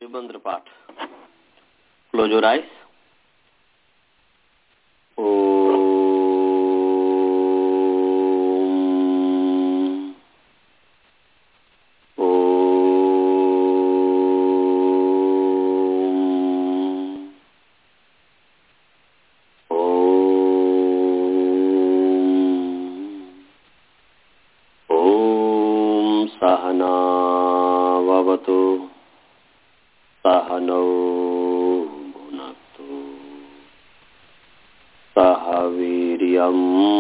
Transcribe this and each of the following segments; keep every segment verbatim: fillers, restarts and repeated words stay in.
मंत्र पाठ। Close your eyes. सहनावतु सहनौ भुनक्तु सह वीर्यं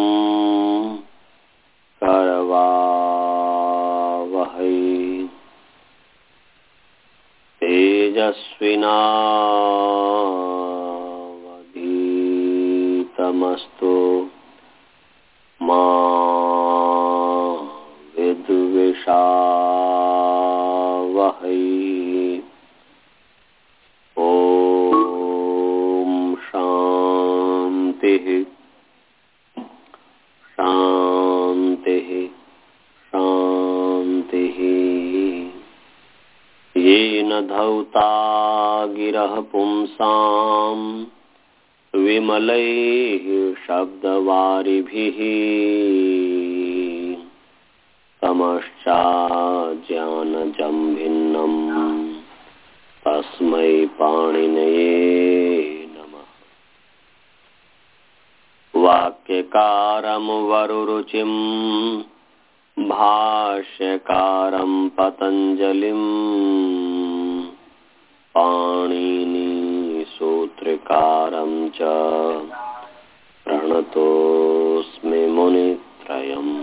करवावहै तेजस्विनावधीतमस्तु मा विद्विषावहै। ओम शांति शांति शांति। येन धौता गिरः पुंसां विमलैः शब्दवारिभिः तमश्चाज्ञानजं भिन्नं तस्मै पाणिनये नमः। वाक्यकारं वरुरुचिं भाष्यकारं पतञ्जलिं पाणिनि सूत्रकारं च प्रणतोऽस्मि मुनित्रयम्।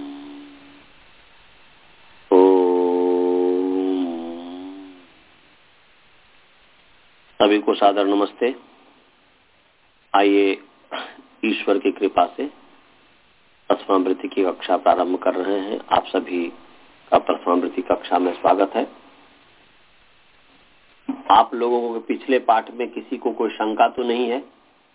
सभी को सादर नमस्ते। आइए ईश्वर की कृपा से प्रथमावृत्ति की कक्षा प्रारंभ कर रहे हैं। आप सभी का प्रथमावृत्ति कक्षा में स्वागत है। आप लोगों को पिछले पाठ में किसी को कोई शंका तो नहीं है?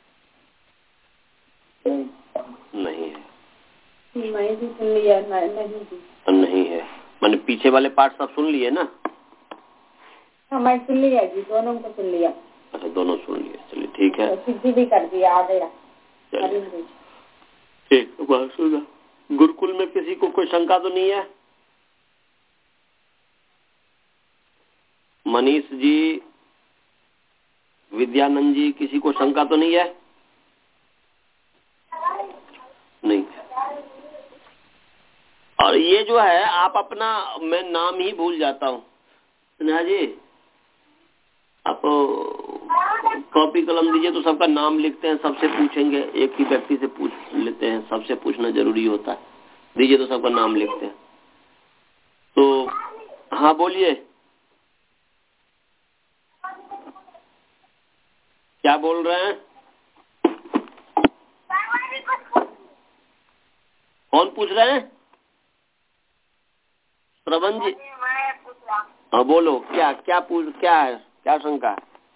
नहीं है। मैं भी सुन लिया। नहीं नहीं है। मैंने पीछे वाले पाठ सब सुन लिए ना? हाँ मैं सुन लिया जी, दोनों को सुन लिया। अच्छा दोनों सुन लिए, चलिए ठीक है। सिद्धि भी कर दिया, आ गया। ठीक, सुना। गुरुकुल में किसी को कोई शंका तो नहीं है? मनीष जी, विद्यानंद जी, किसी को शंका तो नहीं है? नहीं। और ये जो है आप अपना, मैं नाम ही भूल जाता हूँ स्नेहा जी, आप कॉपी कलम दीजिए तो सबका नाम लिखते हैं, सबसे पूछेंगे, एक ही व्यक्ति से पूछ लेते हैं, सबसे पूछना जरूरी होता है। दीजिए तो सबका नाम लिखते हैं। तो हाँ बोलिए, क्या बोल रहे हैं? कौन पूछ रहे हैं? श्रवण जी। हाँ बोलो, क्या क्या पूछ, क्या है, क्या शंका है?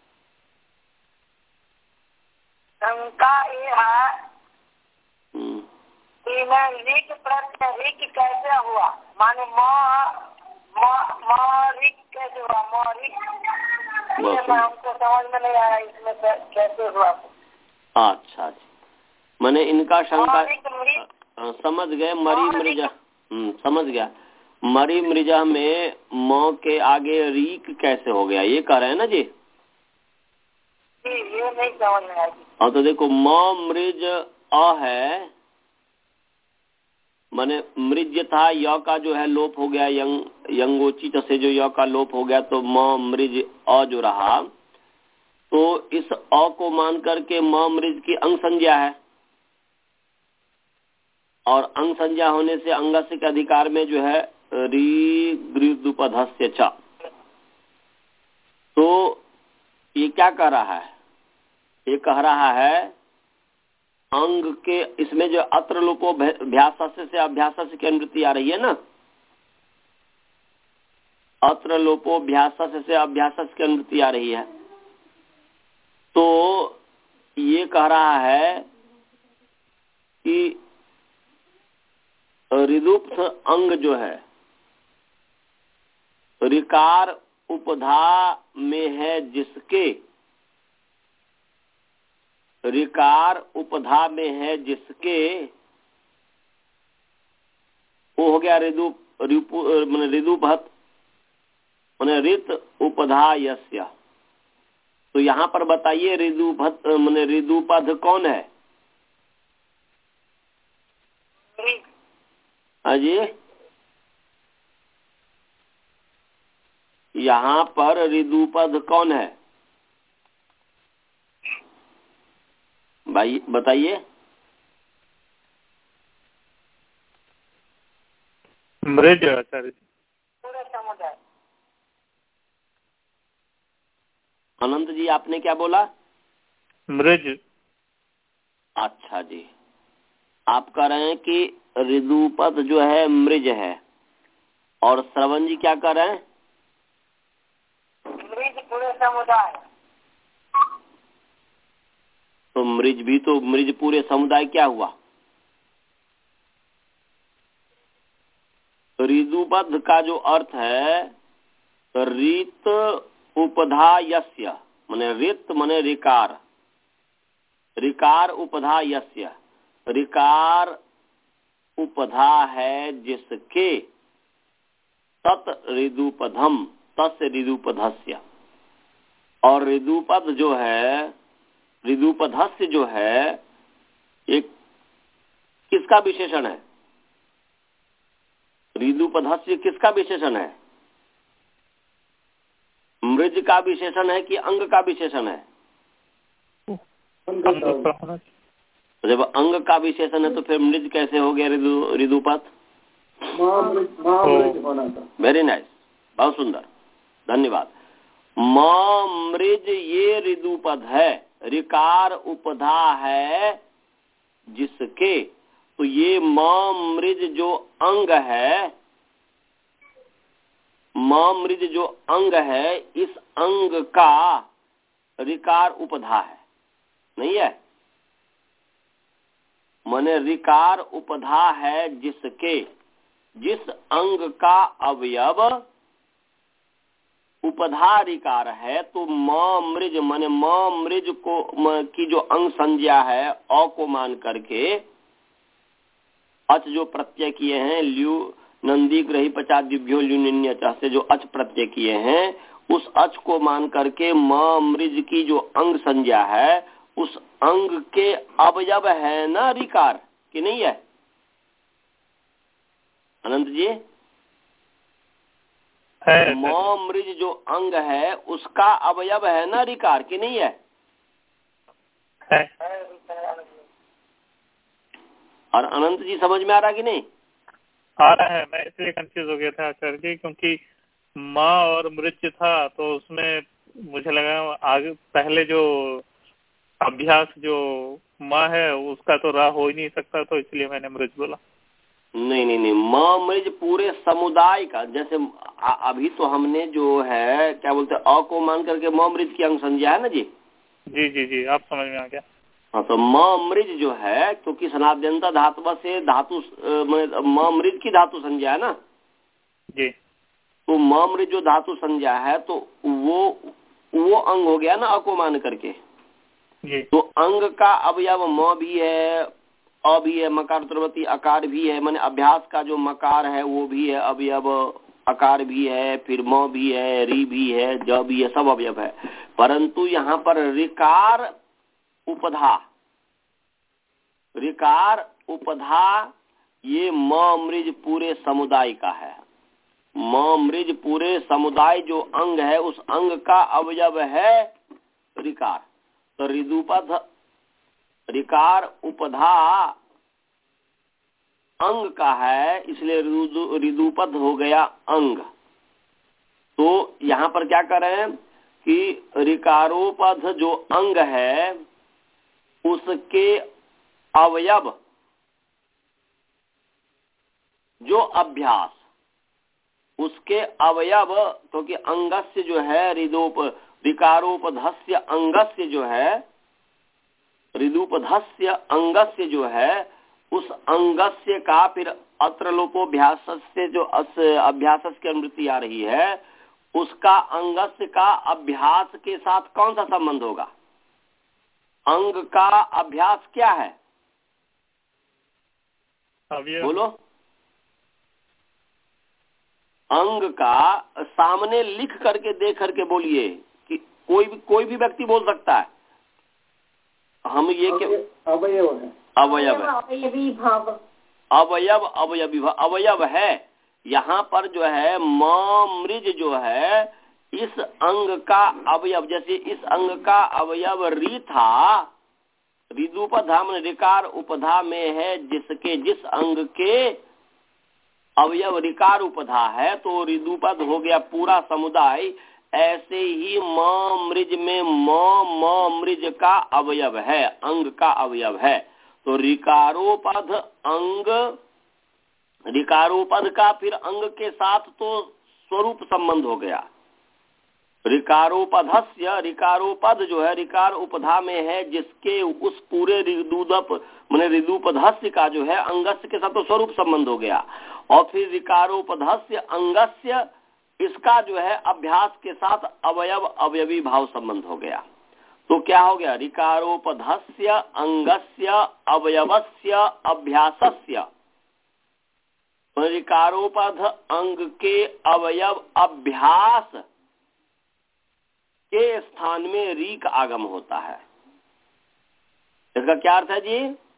शंका ये है कि मैं ऋक प्रत्यय ऋक कैसे हुआ, माने ऋक कैसे हुआ, ऋक हमको समझ में नहीं आया इसमें कैसे हुआ। अच्छा जी, मैंने इनका शंका समझ गए। मरी मृजा, समझ गया। मरी मृजा में म के आगे रीक कैसे हो गया, ये कह रहे हैं ना जी? ये नहीं समझ में आएगी। हाँ तो देखो, म मृज अ है, माने मृज था, य का जो है लोप हो गया, यंग यंगोचित से जो य का लोप हो गया, तो म मृज अ जो रहा, तो इस अ को मान करके म मृज की अंग संज्ञा है, और अंग संज्ञा होने से अंगस्य के अधिकार में जो है री गृदुपधस्य च। तो ये क्या कह रहा है? ये कह रहा है अंग के, इसमें जो अत्र लोपो अभ्यास से अभ्यास की अनुवृत्ति आ रही है ना, अत्र लोपो अभ्यास से अभ्यास की अनुवृत्ति आ रही है। तो ये कह रहा है कि ऋदुप्त अंग जो है, ऋकार उपधा में है जिसके, ऋकार उपधा में है जिसके, वो हो गया ऋदु मैंने ऋदुपध मैंने ऋत उपधा यस्य। तो यहाँ पर बताइए ऋदुपध मैंने ऋदुपध कौन है? हाँ जी, यहाँ पर ऋदुपध कौन है भाई बताइए? मृज आचार्य। पूरे समुदाय। अनंत जी आपने क्या बोला? मृज। अच्छा जी, आप कह रहे हैं कि ऋदुपद जो है मृज है, और श्रवण जी क्या कर रहे हैं? मृज पूरे समुदाय। तो मृज भी तो मृज पूरे समुदाय क्या हुआ? ऋदुपद का जो अर्थ है ऋत उपधा यस्य, माने ऋत माने ऋकार, ऋकार उपधा यस्य, ऋकार उपधा है जिसके, तत् ऋदुपधम तस्य ऋदुपधस्य। और ऋदुपद जो है, ऋदुपधस्य जो है एक किसका विशेषण है? ऋदुपधस्य किसका विशेषण है? मृज का विशेषण है कि अंग का विशेषण है? जब अंग का विशेषण है तो फिर मृज कैसे हो गया ऋदु ऋदुपद? वेरी नाइस, बहुत सुंदर, धन्यवाद। म मृज ये ऋदुपद है, ऋकार उपधा है जिसके। तो ये म मृज जो अंग है, म मृज जो अंग है, इस अंग का ऋकार उपधा है, नहीं है? माने ऋकार उपधा है जिसके, जिस अंग का अवयव उपधा ऋकार है। तो म मृज माने म मृज को म, की जो अंग संज्ञा है अ को मान करके अच जो प्रत्यय किए हैं, ल्यू नंदी ग्रही पचास दिव्यो ल्यूनिन्य से जो अच प्रत्यय किए हैं, उस अच को मान करके म मृज की जो अंग संज्ञा है, उस अंग के अवयव है ना ऋकार, कि नहीं है अनंत जी? म मृज जो अंग है उसका अवयव है ना ऋकार, कि नहीं है? है। और अनंत जी समझ में आ रहा कि नहीं? आ रहा है। मैं इसलिए कंफ्यूज हो गया था आचार्य जी, क्योंकि माँ और मृज था तो उसमें मुझे लगा आगे पहले जो अभ्यास जो माँ है उसका तो राह हो ही नहीं सकता, तो इसलिए मैंने मृज बोला। नहीं नहीं नहीं, म मृज पूरे समुदाय का। जैसे अभी तो हमने जो है क्या बोलते हैं अ को मान करके म मृज की अंग संज्ञा है ना जी? जी जी जी, आप समझ में आ गया। हाँ, तो म मृज जो है, क्योंकि सनाद्यंता धातु से धातु म मृज की धातु संज्ञा है ना जी। तो म मृज जो धातु संज्ञा है तो वो वो अंग हो गया ना अ को मान करके जी। तो अंग का अवयव म भी है, अ भी है, मकार उत्तरवर्ती अकार भी है, माने अभ्यास का जो मकार है वो भी है अवयव, अकार भी है, फिर म भी है, री भी है, ज भी है, सब अवयव है। परंतु यहाँ पर ऋकार उपधा, ऋकार उपधा ये म मृज पूरे समुदाय का है। म मृज पूरे समुदाय जो अंग है उस अंग का अवयव है ऋकार। तो ऋदुपध ऋकार उपधा अंग का है, इसलिए ऋदुपध हो गया अंग। तो यहाँ पर क्या कर रहे हैं कि ऋकारोपध जो अंग है उसके अवयव जो अभ्यास, उसके अवयव, क्योंकि तो अंगस्य जो है ऋदोप ऋकारोपधस्य अंगस्य जो है, ऋदुपधस्य अंगस्य जो है, उस अंगस्य का फिर अत्र लोपोभ्यास से जो अभ्यास की अनुवृत्ति आ रही है उसका अंगस्य का अभ्यास के साथ कौन सा संबंध होगा? अंग का अभ्यास क्या है? बोलो। अंग का सामने लिख करके देख करके बोलिए कि कोई भी कोई भी व्यक्ति बोल सकता है। हम ये क्या अवयव है, अवयव अवयवी भाव, अवयव अवयवी भाव अवयव है। यहाँ पर जो है म मृज जो है इस अंग का अवयव, जैसे इस अंग का अवयव री था, ऋदुपधा में ऋकार उपधा में है, जिसके जिस अंग के अवयव ऋकार उपधा है तो ऋदुपद हो गया पूरा समुदाय। ऐसे ही म मृज में म म मृज का अवयव है, अंग का अवयव है। तो ऋकारोपध अंग, ऋकारोपध का फिर अंग के साथ तो स्वरूप संबंध हो गया। ऋकारोपधस्य, ऋकारोपध जो है ऋकार उपधा में है, जिसके उस पूरे ऋदुदप माने ऋदुपधस्य का जो है अंगस्य के साथ तो स्वरूप संबंध हो गया। और फिर ऋकारोपधस्य अंगस्य, इसका जो है अभ्यास के साथ अवयव अवयवी भाव संबंध हो गया। तो क्या हो गया? ऋकारोपधस्य अंगस्य अवयवस्य अभ्यासस्य। ऋकारोपध अंग के अवयव अभ्यास के स्थान में री का आगम होता है। इसका क्या अर्थ है जी?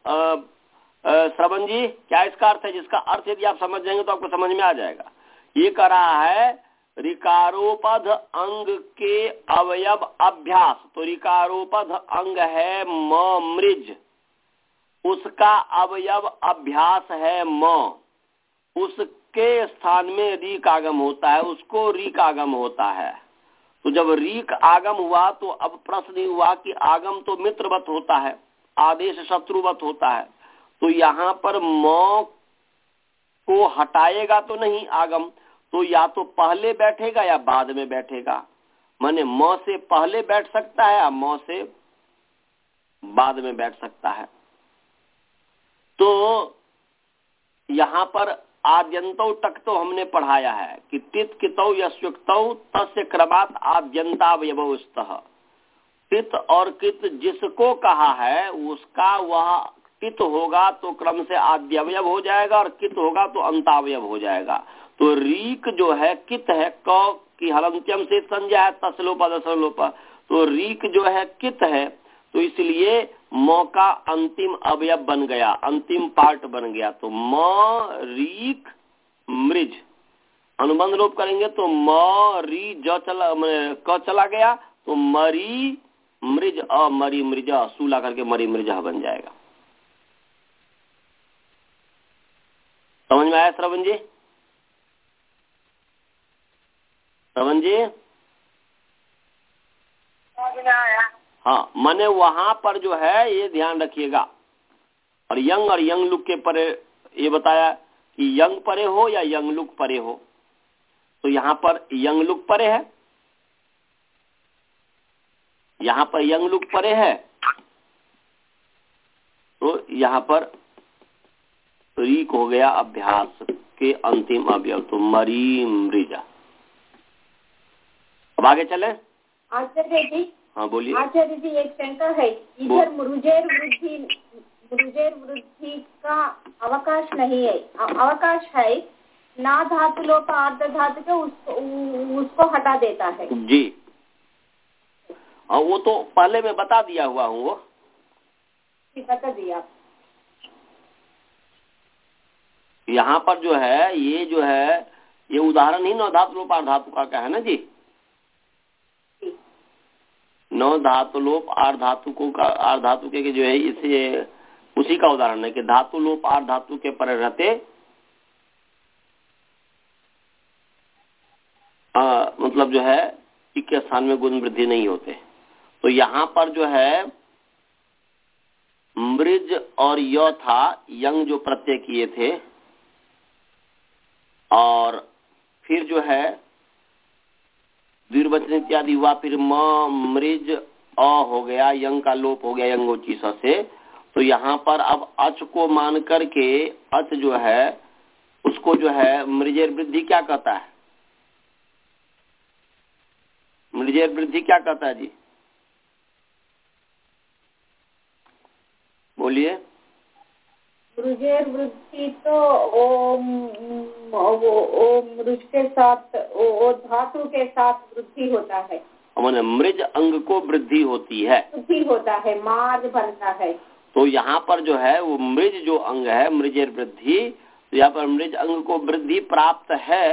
श्रवण जी, क्या इसका अर्थ है? जिसका अर्थ यदि आप समझ जाएंगे तो आपको समझ में आ जाएगा। ये कह रहा है ऋकारोपध अंग के अवयव अभ्यास। तो ऋकारोपध अंग है म मृज, उसका अवयव अभ्यास है म, उसके स्थान में री का आगम होता है, उसको री का आगम होता है। तो जब री का आगम हुआ तो अब प्रश्न हुआ कि आगम तो मित्रवत होता है, आदेश शत्रुवत होता है। तो यहाँ पर म को हटाएगा तो नहीं आगम, तो या तो पहले बैठेगा या बाद में बैठेगा। माने म से पहले बैठ सकता है या म से बाद में बैठ सकता है। तो यहाँ पर आद्यंतो टक तो हमने पढ़ाया है कि तित कितौ यस्युक्तौ तस्य क्रमात् आद्यंतावयवो स्तः। तित और कित जिसको कहा है उसका वह तित होगा तो क्रम से आद्यवयव हो जाएगा, और कित होगा तो अंतावयव हो जाएगा। तो रीक जो है कित है, क की हलंत्यम से संज्ञा है, तसलोप दसलोप। तो रीक जो है कित है, तो इसलिए म का अंतिम अवयव बन गया, अंतिम पार्ट बन गया। तो म रीक मृज अनुबंध लोप करेंगे तो म री ज चला क चला गया, तो मरी मृज अ मरी मृज सूला करके मरी मृज बन जाएगा। समझ में आया श्रवण जी? श्रवण जी समझ में आया। हाँ, माने वहां पर जो है ये ध्यान रखिएगा। और यंग और यंग लुक के परे ये बताया कि यंग परे हो या यंग लुक परे हो। तो यहाँ पर यंग लुक परे है, यहाँ पर यंग लुक परे है, तो यहाँ पर रीक हो गया अभ्यास के अंतिम अवयव, तो मरी मृजा। अब आगे चले। आचार्य जी, हाँ बोलिए। आचार्य जी एक शंका है, इधर मृजेर वृद्धि मृजेर वृद्धि का अवकाश नहीं है, अवकाश है ना धातु लोप अर्ध धातु के उसको, उसको हटा देता है जी। और वो तो पहले मैं बता दिया हुआ हूँ, वो बता दिया। यहाँ पर जो है ये जो है ये उदाहरण ही नौ धातु लोप अर्ध धातु का क्या है ना जी। नौ धातु लोप अर्ध धातु को का अर्ध धातु के जो है इसे उसी का उदाहरण है कि धातु लोप अर्ध धातु के पर रहते आ, मतलब जो है के स्थान में गुण वृद्धि नहीं होते। तो यहाँ पर जो है मृज और य था, यंग जो प्रत्यय किए थे, और फिर जो है द्विवचन इत्यादि हुआ, फिर म मृज अ हो गया, यंग का लोप हो गया यंगोची स से। तो यहाँ पर अब अच को मान करके अच जो है उसको जो है मृजेर वृद्धि क्या कहता है? मृजेर वृद्धि क्या कहता है जी? बोलिए। मृजेर वृद्धि तो ओ, वो, वो मृज के साथ वो, वो धातु के साथ वृद्धि होता है। मैंने मृज अंग को वृद्धि होती है, वृद्धि होता है, मार्ग बनता है। तो यहाँ पर जो है वो मृज जो अंग है मृजेर वृद्धि, तो यहाँ पर मृज अंग को वृद्धि प्राप्त है।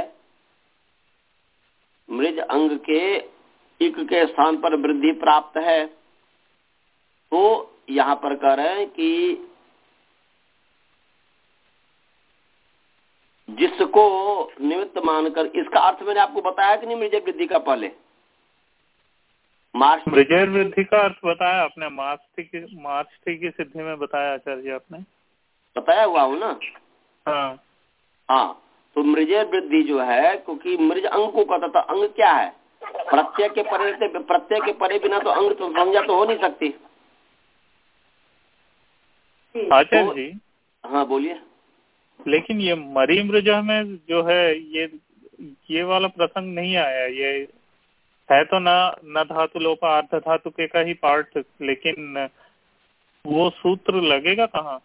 मृज अंग के इक के स्थान पर वृद्धि प्राप्त है। तो यहाँ पर कह रहे हैं कि जिसको निमित्त मानकर, इसका अर्थ मैंने आपको बताया कि नहीं मृजेर वृद्धि का पहले? मार्च मृजेर वृद्धि का अर्थ बताया आपने, मार्च की मार्च की सिद्धि में बताया आचार्य आपने, बताया हुआ हूँ ना? हाँ हाँ, तो मृजेर वृद्धि जो है, क्योंकि मृज अंग को कहता था। अंग क्या है? प्रत्यय के परे, प्रत्यय के परे बिना तो अंग तो संज्ञा तो हो नहीं सकती। आचार्य जी हाँ बोलिए। लेकिन ये मरी मृज में जो है ये ये वाला प्रसंग नहीं आया। ये है तो ना न धातु लोपा अर्ध धातु के का ही पार्ट, लेकिन वो सूत्र लगेगा कहाँ?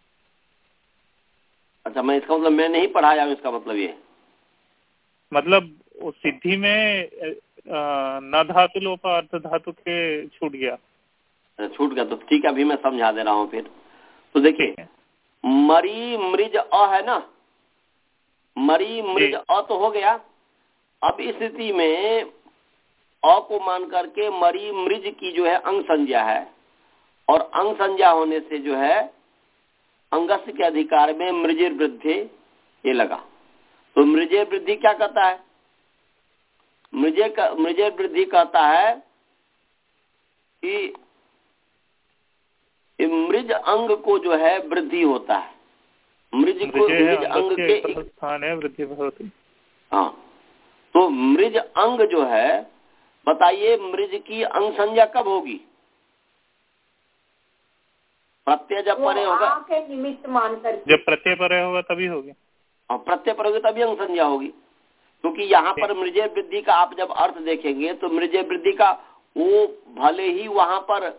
अच्छा, मैं इसका मतलब मैं नहीं पढ़ाया हूँ, इसका मतलब ये मतलब उस सिद्धि में न धातु लोपा अर्ध धातु के छूट गया। छूट गया तो ठीक है, अभी मैं समझा दे रहा हूँ फिर। तो देखिए मरी मृज अ है ना, मरी मृज अ तो हो गया। अब इस स्थिति में अ को मान करके मरी मृज की जो है अंग संज्ञा है, और अंग संज्ञा होने से जो है अंगस्य के अधिकार में मृजेर वृद्धि ये लगा। तो मृजेर वृद्धि क्या कहता है? मृजे का मृजेर वृद्धि कहता है कि मृज अंग को जो है वृद्धि होता है। मृज को मृज अंग के स्थान है वृद्धि होती। हाँ, तो मृज अंग जो है, बताइए मृज की अंग संज्ञा कब होगी? प्रत्यय जब परे होगा, के निमित्त मानकर, जब प्रत्यय परे होगा तभी होगी। और प्रत्यय परे होगी तभी अंग संज्ञा होगी। क्योंकि यहाँ पर मृजेर वृद्धि का आप जब अर्थ देखेंगे तो मृजेर वृद्धि का वो भले ही वहां पर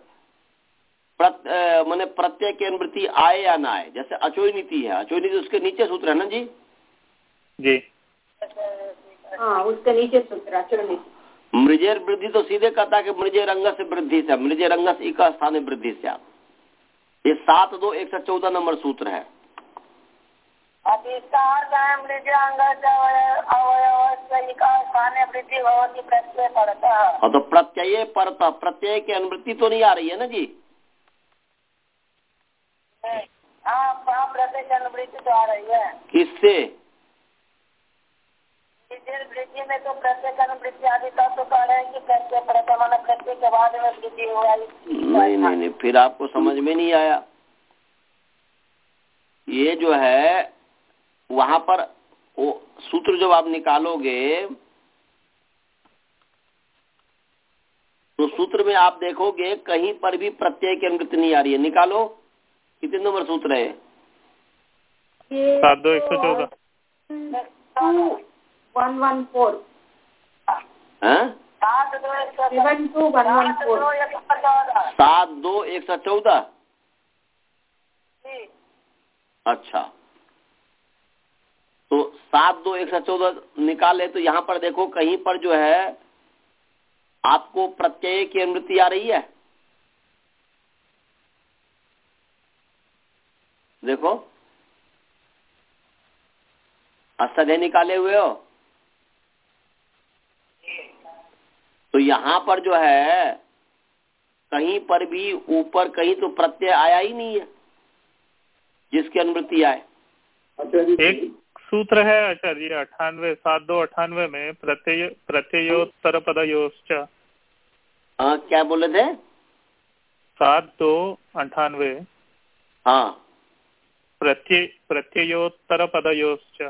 मैंने प्रत्यय की अनुवृत्ति आए या ना आए, जैसे अचोई नीति है, अचोई नीति उसके नीचे सूत्र है ना जी? जी हाँ, उसके नीचे सूत्र अचोई नीति। मृजेर वृद्धि तो सीधे कहता है कि मृजेर अंग से वृद्धि से, मृजेर अंग से एक स्थान वृद्धि से। आप ये सात दो एक सौ चौदह नंबर सूत्र है। तो प्रत्यय परता, प्रत्यय की अनुवृत्ति तो नहीं आ रही है ना जी? प्रत्यय की अनुवृत्ति तो आ रही है। किससे? वृद्धि में तो प्रत्यय की अनुवृत्ति आदि तब तो कह रहे हैं कि प्रत्यय प्रथम प्रत्यय के बाद में वृद्धि हो रही। नहीं नहीं नहीं, फिर आपको समझ में नहीं आया। ये जो है वहां पर वो सूत्र जब आप निकालोगे तो सूत्र में आप देखोगे कहीं पर भी प्रत्यय की अनुवृत्ति नहीं आ रही है। निकालो, कितने नंबर सूत्र है? सात दो एक सौ चौदह वन वन फोर सात दो एक सौ seven two one one four सात दो एक सौ चौदह। अच्छा, तो सात दो एक सौ चौदह निकाले तो यहाँ पर देखो कहीं पर जो है आपको प्रत्यय की अनुवृत्ति आ रही है। देखो असदय निकाले हुए हो, तो यहाँ पर जो है कहीं पर भी ऊपर कहीं तो प्रत्यय आया ही नहीं है जिसकी अनुवृत्ति आए। एक सूत्र है आचार्य अठानवे सात दो अठानवे में प्रत्यय प्रत्ययोत्तर पदयोश्च। हाँ, क्या बोले थे? सात दो अठानवे। हाँ, प्रत्यय प्रत्ययोत्तर पदयोश्च।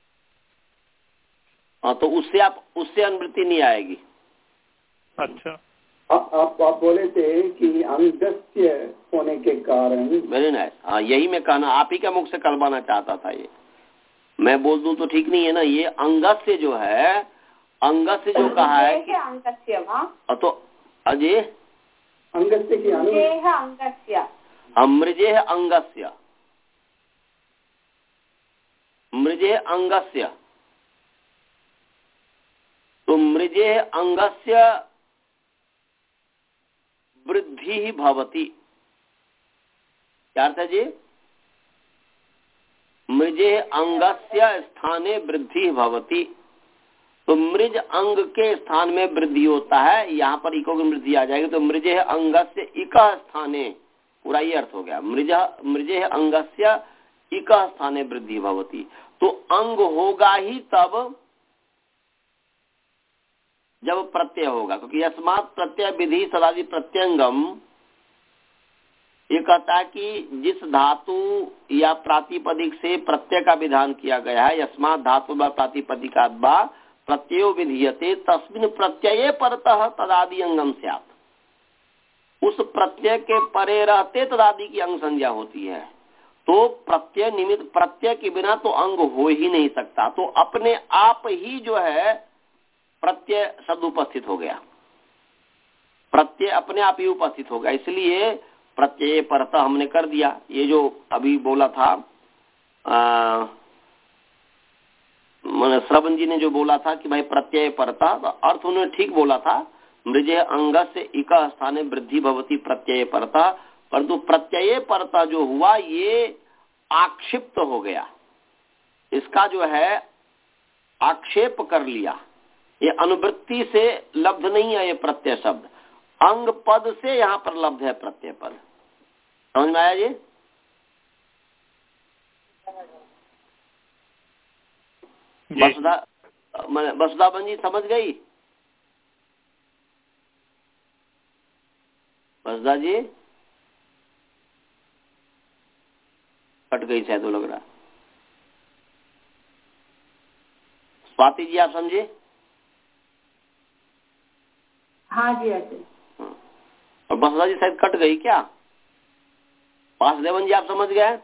हाँ, तो उससे आप उससे अनुवृत्ति नहीं आएगी। अच्छा, आप आप बोले थे कि अंगस्य होने के कारण। Very nice. हाँ, यही मैं कहना आप ही का मुख से करवाना चाहता था। ये मैं बोल दूं तो ठीक नहीं है ना। ये अंगस्य जो है, अंगस्य जो कहा है कि अंगस्य वा तो अजय अंगस्य की अनु मृजेः अंगस्य मृजेः अंगस्य मृजेः अंगस्य तो मृजेः अंगस्य वृद्धि भवति। क्या अर्थ है जी? मृजेः अंगस्य स्थाने वृद्धि भवति। तो मृज अंग के स्थान में वृद्धि होता है, यहाँ पर इको की वृद्धि आ जाएगी। तो मृजेः अंगस्य इकः स्थाने, पूरा ये अर्थ हो गया। मृज मृजेः अंगस्य इकः स्थाने वृद्धि भवति। तो अंग होगा ही तब जब प्रत्यय होगा, क्योंकि यस्मात् प्रत्यय विधि सदादि प्रत्यंगम, ये कहता है कि जिस धातु या प्रातिपदिक से प्रत्यय का विधान किया गया है, यस्मात् धातु व प्रातिपदिकात् वा प्रत्ययो विधीयते तस्मिन् प्रत्यये परतः तदादि अंगम स्यात्। उस प्रत्यय के परे रहते तदादि की अंग संज्ञा होती है। तो प्रत्यय निमित्त, प्रत्यय के बिना तो अंग हो ही नहीं सकता। तो अपने आप ही जो है प्रत्यय शब्द उपस्थित हो गया, प्रत्यय अपने आप ही उपस्थित हो गया। इसलिए प्रत्यय परतः हमने कर दिया। ये जो अभी बोला था आ, श्रवण जी ने जो बोला था कि भाई प्रत्यय परतः, तो अर्थ उन्होंने ठीक बोला था। मृजे अंगस्य इकः स्थाने वृद्धि भवति प्रत्यय परतः, परंतु प्रत्यय परतः जो हुआ ये आक्षिप्त हो गया, इसका जो है आक्षेप कर लिया। ये अनुवृत्ति से लब्ध नहीं है ये प्रत्यय शब्द, अंग पद से यहाँ पर लब्ध है प्रत्यय पद। समझ में आया जी? वसुधा वसुधा बहन जी समझ गई? वसुधा जी कट गई शायद, वो लग रहा। स्वाति जी आप समझे? हाँ जी अजय। और वसुधा जी शायद कट गई क्या? वासुदेवन जी आप समझ गए?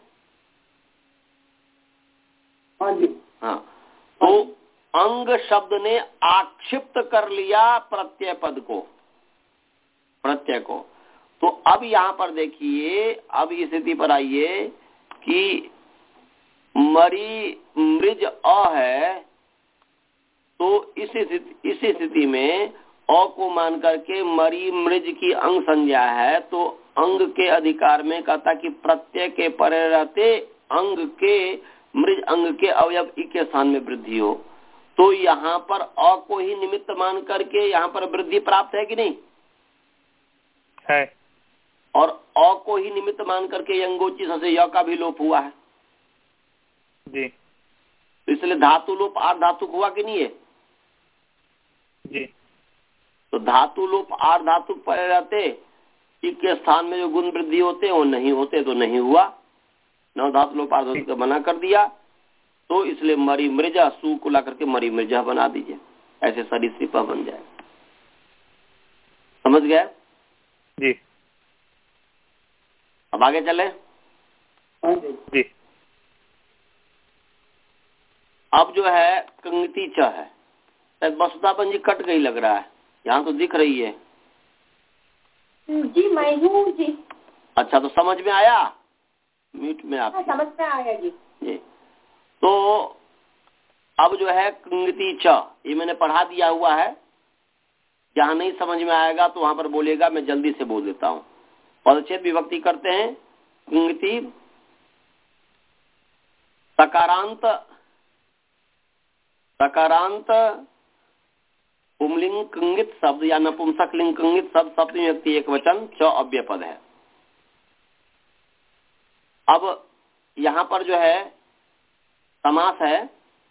हाँ जी। हाँ, तो अंग शब्द ने आक्षिप्त कर लिया प्रत्यय पद को, प्रत्यय को। तो अब यहाँ पर देखिए, अब इस स्थिति पर आइए कि मरी मृज अ है, तो इस इस स्थिति में अ को मान करके मरी मृज की अंग संज्ञा है। तो अंग के अधिकार में कहता कि प्रत्यय के परे रहते अंग के मृज अंग के अवयव ई के स्थान में वृद्धि हो। तो यहाँ पर अ को ही निमित्त मान करके यहाँ पर वृद्धि प्राप्त है कि नहीं है? और अ को ही निमित्त मान करके यंगोची से य का भी लोप हुआ है जी। तो इसलिए धातु लोप आर धातु हुआ कि नहीं है जी। तो धातु लोप आर धातु परे रहते ई के स्थान में जो गुण वृद्धि होते हैं वो नहीं होते, तो नहीं हुआ। नौ धातु लोप आर धातु को मना कर दिया। तो इसलिए मरी मृजा सु को ला करके मरी मृजा बना दीजिए, ऐसे सरीसृपा बन जाए। समझ गए जी? अब आगे चले। हाँ जी। जी। अब जो है कंगति च है, वसुधापन जी कट गई लग रहा है, यहाँ तो दिख रही है जी। मैं हूँ जी। अच्छा, तो समझ में आया? म्यूट में आप। समझ में आया जी। जी। तो अब जो है कंगति च, ये मैंने पढ़ा दिया हुआ है। जहाँ नहीं समझ में आएगा तो वहां पर बोलेगा, मैं जल्दी से बोल देता हूँ। पदच्छेद विभक्ति करते हैं। कंगति सकारांत सकारांत पुंलिंग कंगित शब्द या नपुंसक लिंग कंगित शब्द सप्तमी व्यक्ति एक वचन च अव्यय पद है। अब यहाँ पर जो है समास है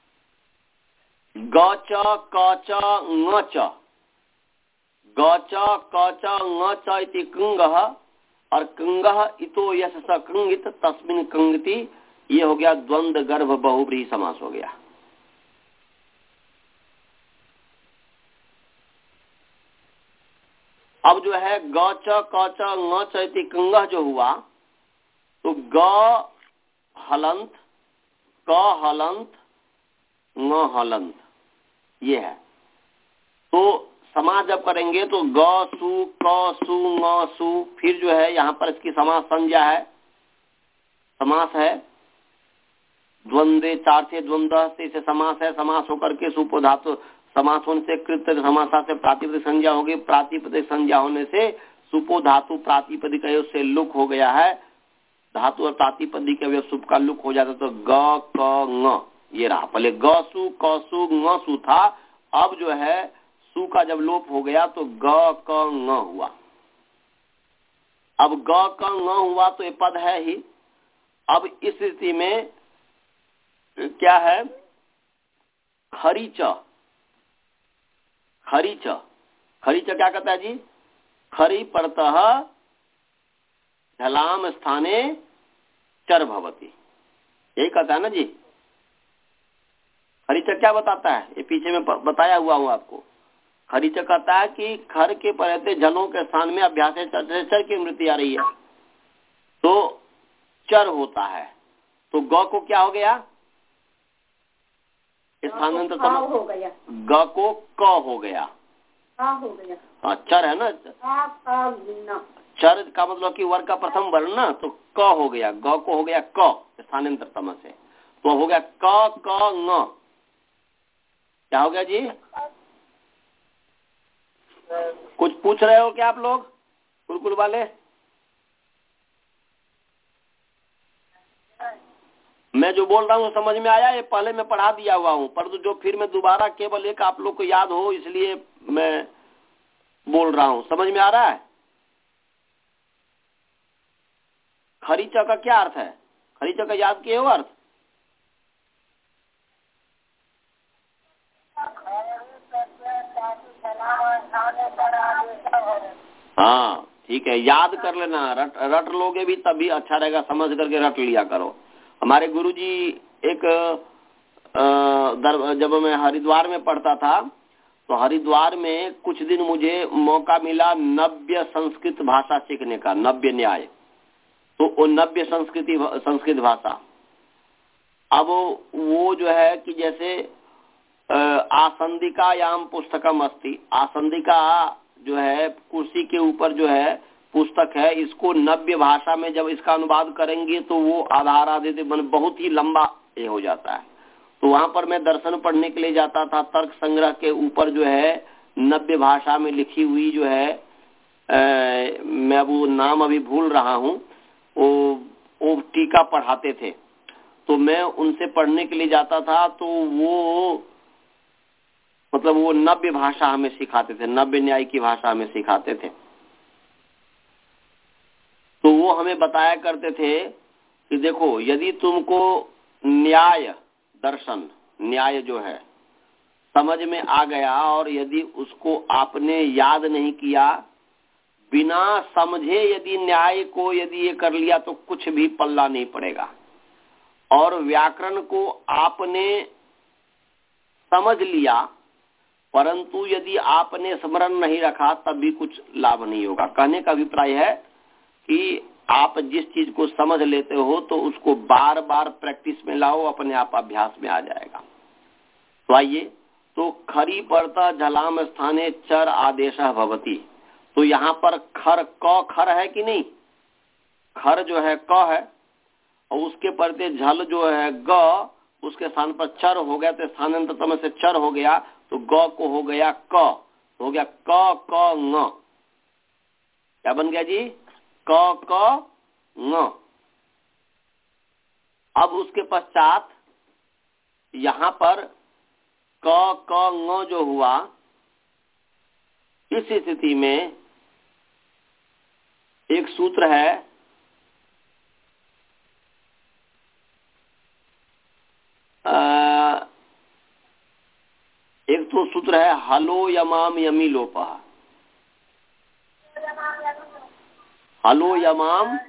ग च क च ङ च, ग च क च ङ च इति कंगः और कंगः इतो यश स कंगित तस्मिन् कंगति, ये हो गया द्वंद्व गर्भ बहुव्रीहि समास हो गया। अब जो है ग च क च ङ च इति कंगः जो हुआ, तो ग हलंत, क हलंत, ङ हलंत, ये है। तो समास जब करेंगे तो ग सु क सु ङ सु, फिर जो है यहाँ पर इसकी समास संज्ञा है, समास है, द्वंद्वे चार से द्वंद्व से इसे समास है, समास होकर के सुपो धातु समास होने से कृत समासा से प्रातिपदिक संज्ञा होगी, प्रातिपदिक संज्ञा होने से सुपो धातु प्रातिपदिक से लुक हो गया है, धातु और प्रातिपदिक अवयव सुप का लुक हो जाता तो ग क ङ ये रहा। पहले ग सु क सु ङ सु था, अब जो है सु का जब लोप हो गया तो ग क ङ हुआ। अब ग क ङ हुआ तो ये पद है ही। अब इस स्थिति में क्या है, खरीच, खरीच, खरीच क्या कहता है जी, खरी परतः झलाम स्थाने चर भवती, यही कहता है ना जी। खरीच क्या बताता है, ये पीछे में बताया हुआ हूँ आपको। खरीच कहता है कि खर के पहले जलों के स्थान में अभ्यास चर, चर की मृत्यु आ रही है तो चर होता है, तो ग को क्या हो गया, स्थानांतर हो गया, ग को क हो गया, हो गया, हाँ चर है ना, चर का मतलब कि वर्ग का प्रथम वर्ण ना, तो क हो गया, ग को हो गया क स्थानांतर तम से, तो हो गया क क ङ, क्या हो गया जी। कुछ पूछ रहे हो क्या आप लोग गुरुकुल वाले? मैं जो बोल रहा हूँ समझ में आया? ये पहले मैं पढ़ा दिया हुआ हूँ, परंतु जो फिर मैं दोबारा केवल एक आप लोग को याद हो इसलिए मैं बोल रहा हूँ, समझ में आ रहा है? खरीचा का क्या अर्थ है, खरीचा का याद किए हो अर्थ? हाँ ठीक है, याद कर लेना, रट रट लोगे भी तभी अच्छा रहेगा, समझ करके रट लिया करो। हमारे गुरुजी एक दर, जब मैं हरिद्वार में पढ़ता था तो हरिद्वार में कुछ दिन मुझे मौका मिला नव्य संस्कृत भाषा सीखने का, नव्य न्याय, तो वो नव्य संस्कृति संस्कृत भाषा। अब वो जो है कि जैसे आसंदिकायाम पुस्तकम अस्ति, आसंदिका जो है कुर्सी के ऊपर जो है पुस्तक है, इसको नव्य भाषा में जब इसका अनुवाद करेंगे तो वो आधार आदि बहुत ही लंबा ये हो जाता है। तो वहां पर मैं दर्शन पढ़ने के लिए जाता था, तर्क संग्रह के ऊपर जो है नव्य भाषा में लिखी हुई जो है आ, मैं वो नाम अभी भूल रहा हूँ, वो वो टीका पढ़ाते थे, तो मैं उनसे पढ़ने के लिए जाता था, तो वो मतलब वो नव्य भाषा हमें सिखाते थे, नव्य न्याय की भाषा हमें सिखाते थे। तो वो हमें बताया करते थे कि देखो यदि तुमको न्याय दर्शन न्याय जो है समझ में आ गया और यदि उसको आपने याद नहीं किया, बिना समझे यदि न्याय को यदि ये कर लिया तो कुछ भी पल्ला नहीं पड़ेगा। और व्याकरण को आपने समझ लिया परंतु यदि आपने स्मरण नहीं रखा तब भी कुछ लाभ नहीं होगा। कहने का अभिप्राय है कि आप जिस चीज को समझ लेते हो तो उसको बार बार प्रैक्टिस में लाओ, अपने आप अभ्यास में आ जाएगा। तो आइए, तो खरी पड़ता झलाम स्थाने चर आदेश भवती, तो यहाँ पर खर क खर है कि नहीं, खर जो है क है और उसके पड़ते झल जो है ग, उसके स्थान पर चर हो गया, तो स्थानांतरतम से चर हो गया, तो ग को हो गया क, तो हो गया क क ङ, क्या बन गया जी, क क ङ। अब उसके पश्चात यहाँ पर क क ङ जो हुआ, इस स्थिति में एक सूत्र है, आ, एक तो सूत्र है हलो यमाम यमी लोपः, हलो यमाम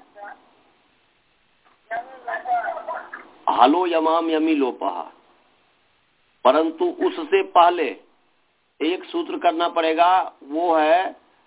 हलो यमाम यमी लोपः, परंतु उससे पहले एक सूत्र करना पड़ेगा, वो है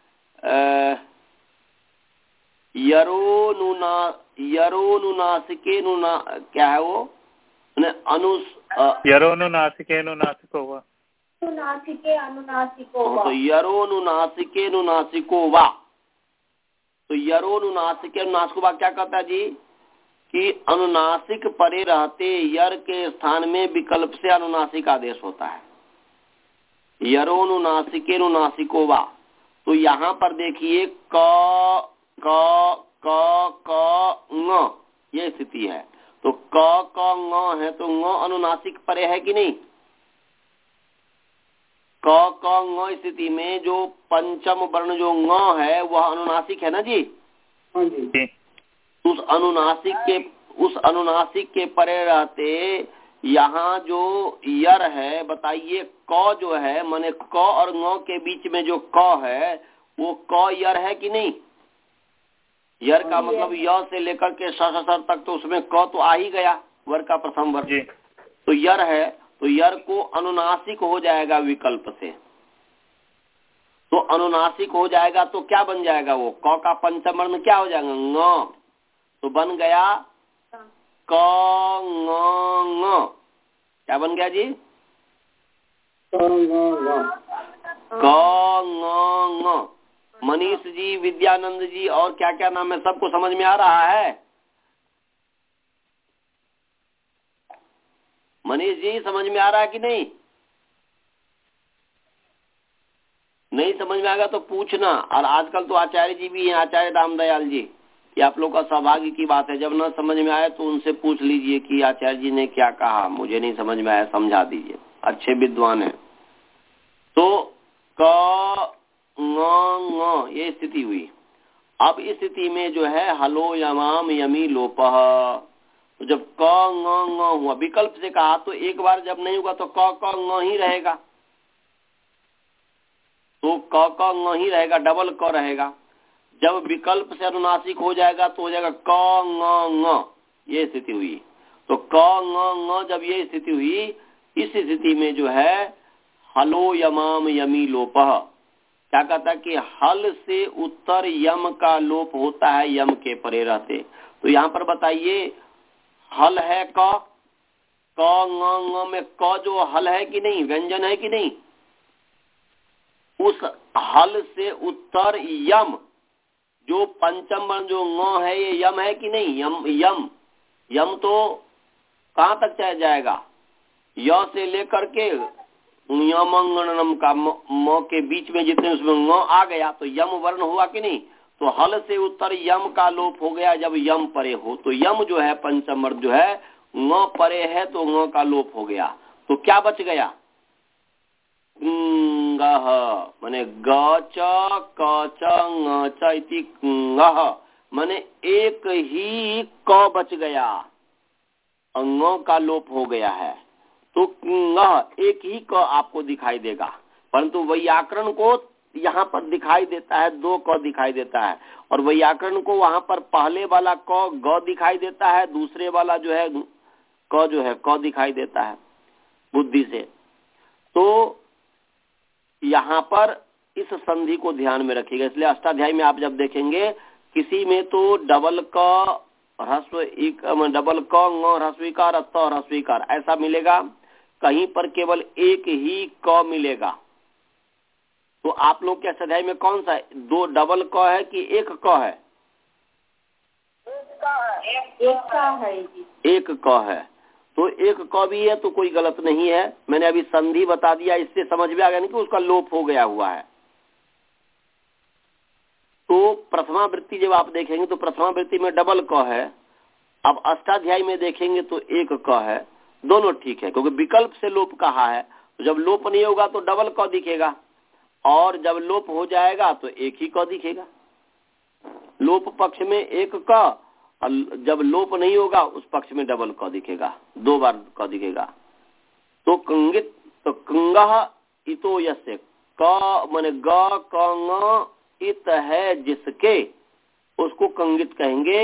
यरोनुना यरोनुनासिके नुना, क्या है वो, अनुस यरोनुनासिके नुनासिको हुआ, अनुनासिके अनुनासिको हाँ, वा। तो यरोनुनासिके अनुनासिको वा। तो यरोनुनासिके अनुनासिको वा क्या कहता है जी कि अनुनासिक परे रहते यर के स्थान में विकल्प से अनुनासिक आदेश होता है। यरोनुनासिके अनुनासिको वा। तो यहाँ पर देखिए क क क क ङ ये स्थिति है। तो क क ङ है तो ङ अनुनासिक परे है कि नहीं? क क ङ स्थिति में जो पंचम वर्ण जो ङ है वह अनुनासिक है ना जी? हाँ जी। उस अनुनासिक के उस अनुनासिक के परे रहते यहाँ जो यर है बताइए क जो है माने क और ङ के बीच में जो क है वो क यर है कि नहीं? यर का मतलब य से लेकर के स सर तक तो उसमें क तो आ ही गया वर्ग का प्रथम वर्ग। तो यर है तो यर को अनुनासिक हो जाएगा विकल्प से। तो अनुनासिक हो जाएगा तो क्या बन जाएगा वो क का पंचम वर्ण क्या हो जाएगा ङ। तो बन गया क ङ ङ। क्या बन गया जी? क ङ ङ। क ङ ङ। मनीष जी, विद्यानंद जी और क्या क्या नाम है सबको समझ में आ रहा है? मनीष जी समझ में आ रहा है कि नहीं? नहीं समझ में आएगा तो पूछना। और आजकल तो आचार्य जी भी हैं, आचार्य रामदयाल जी, ये आप लोग का सौभाग्य की बात है। जब न समझ में आए तो उनसे पूछ लीजिए कि आचार्य जी ने क्या कहा, मुझे नहीं समझ में आया, समझा दीजिए। अच्छे विद्वान है। तो क ङ ङ ये स्थिति हुई। अब इस स्थिति में जो है हलो यमाम यमी लोपः। तो जब क ङ ङ हुआ विकल्प से कहा तो एक बार जब नहीं होगा तो क क ङ ही रहेगा। तो क क ङ ही रहेगा, डबल क रहेगा। जब विकल्प से अनुनासिक हो जाएगा तो हो जाएगा क ङ ङ ये स्थिति हुई। तो क ङ ङ जब ये स्थिति हुई इस स्थिति में जो है हलो यमाम यमी लोपः क्या कहता है कि हल से उत्तर यम का लोप होता है यम के परे रहते। तो यहाँ पर बताइए हल है क क ङ ङ में क जो हल है कि नहीं, व्यंजन है कि नहीं? उस हल से उत्तर यम जो पंचम वर्ण जो ङ है ये यम है कि नहीं? यम यम यम तो कहाँ तक चला जाएगा? य से लेकर के यमंगणनम का म के बीच में जितने उसमें ङ आ गया तो यम वर्ण हुआ कि नहीं? तो हल से उत्तर यम का लोप हो गया जब यम परे हो। तो यम जो है पंचम वर्ण जो है ङ परे है तो ङ का लोप हो गया। तो क्या बच गया? गह माने ग च क च ङ च इति गह माने एक ही क बच गया, ङ का लोप हो गया है। तो ङ एक ही क आपको दिखाई देगा, परंतु वैयाकरण को यहाँ पर दिखाई देता है दो क दिखाई देता है। और वैयाकरण को वहाँ पर पहले वाला क ग दिखाई देता है, दूसरे वाला जो है क जो है क दिखाई देता है बुद्धि से। तो यहाँ पर इस संधि को ध्यान में रखिएगा। इसलिए अष्टाध्यायी में आप जब देखेंगे किसी में तो डबल क ह्रस्व इक डबल क ङ ह्रस्वीकार त ह्रस्वीकार ऐसा मिलेगा, कहीं पर केवल एक ही क मिलेगा। तो आप लोग के अष्टाध्यायी में कौन सा है? दो डबल क है कि एक क है? एक का है जी। एक क है। तो एक क भी है तो कोई गलत नहीं है। मैंने अभी संधि बता दिया, इससे समझ में आ गया नहीं कि उसका लोप हो गया हुआ है। तो प्रथमा वृत्ति जब आप देखेंगे तो प्रथमा वृत्ति में डबल क है। अब अष्टाध्यायी में देखेंगे तो एक क है। दोनों ठीक है क्योंकि विकल्प से लोप कहा है। तो जब लोप नहीं होगा तो डबल क दिखेगा और जब लोप हो जाएगा तो एक ही क दिखेगा। लोप पक्ष में एक क और जब लोप नहीं होगा उस पक्ष में डबल क दिखेगा, दो बार क दिखेगा। तो कंगित तो कंगह इतो यस्य क माने ग क ङ इत है जिसके, उसको कंगित कहेंगे।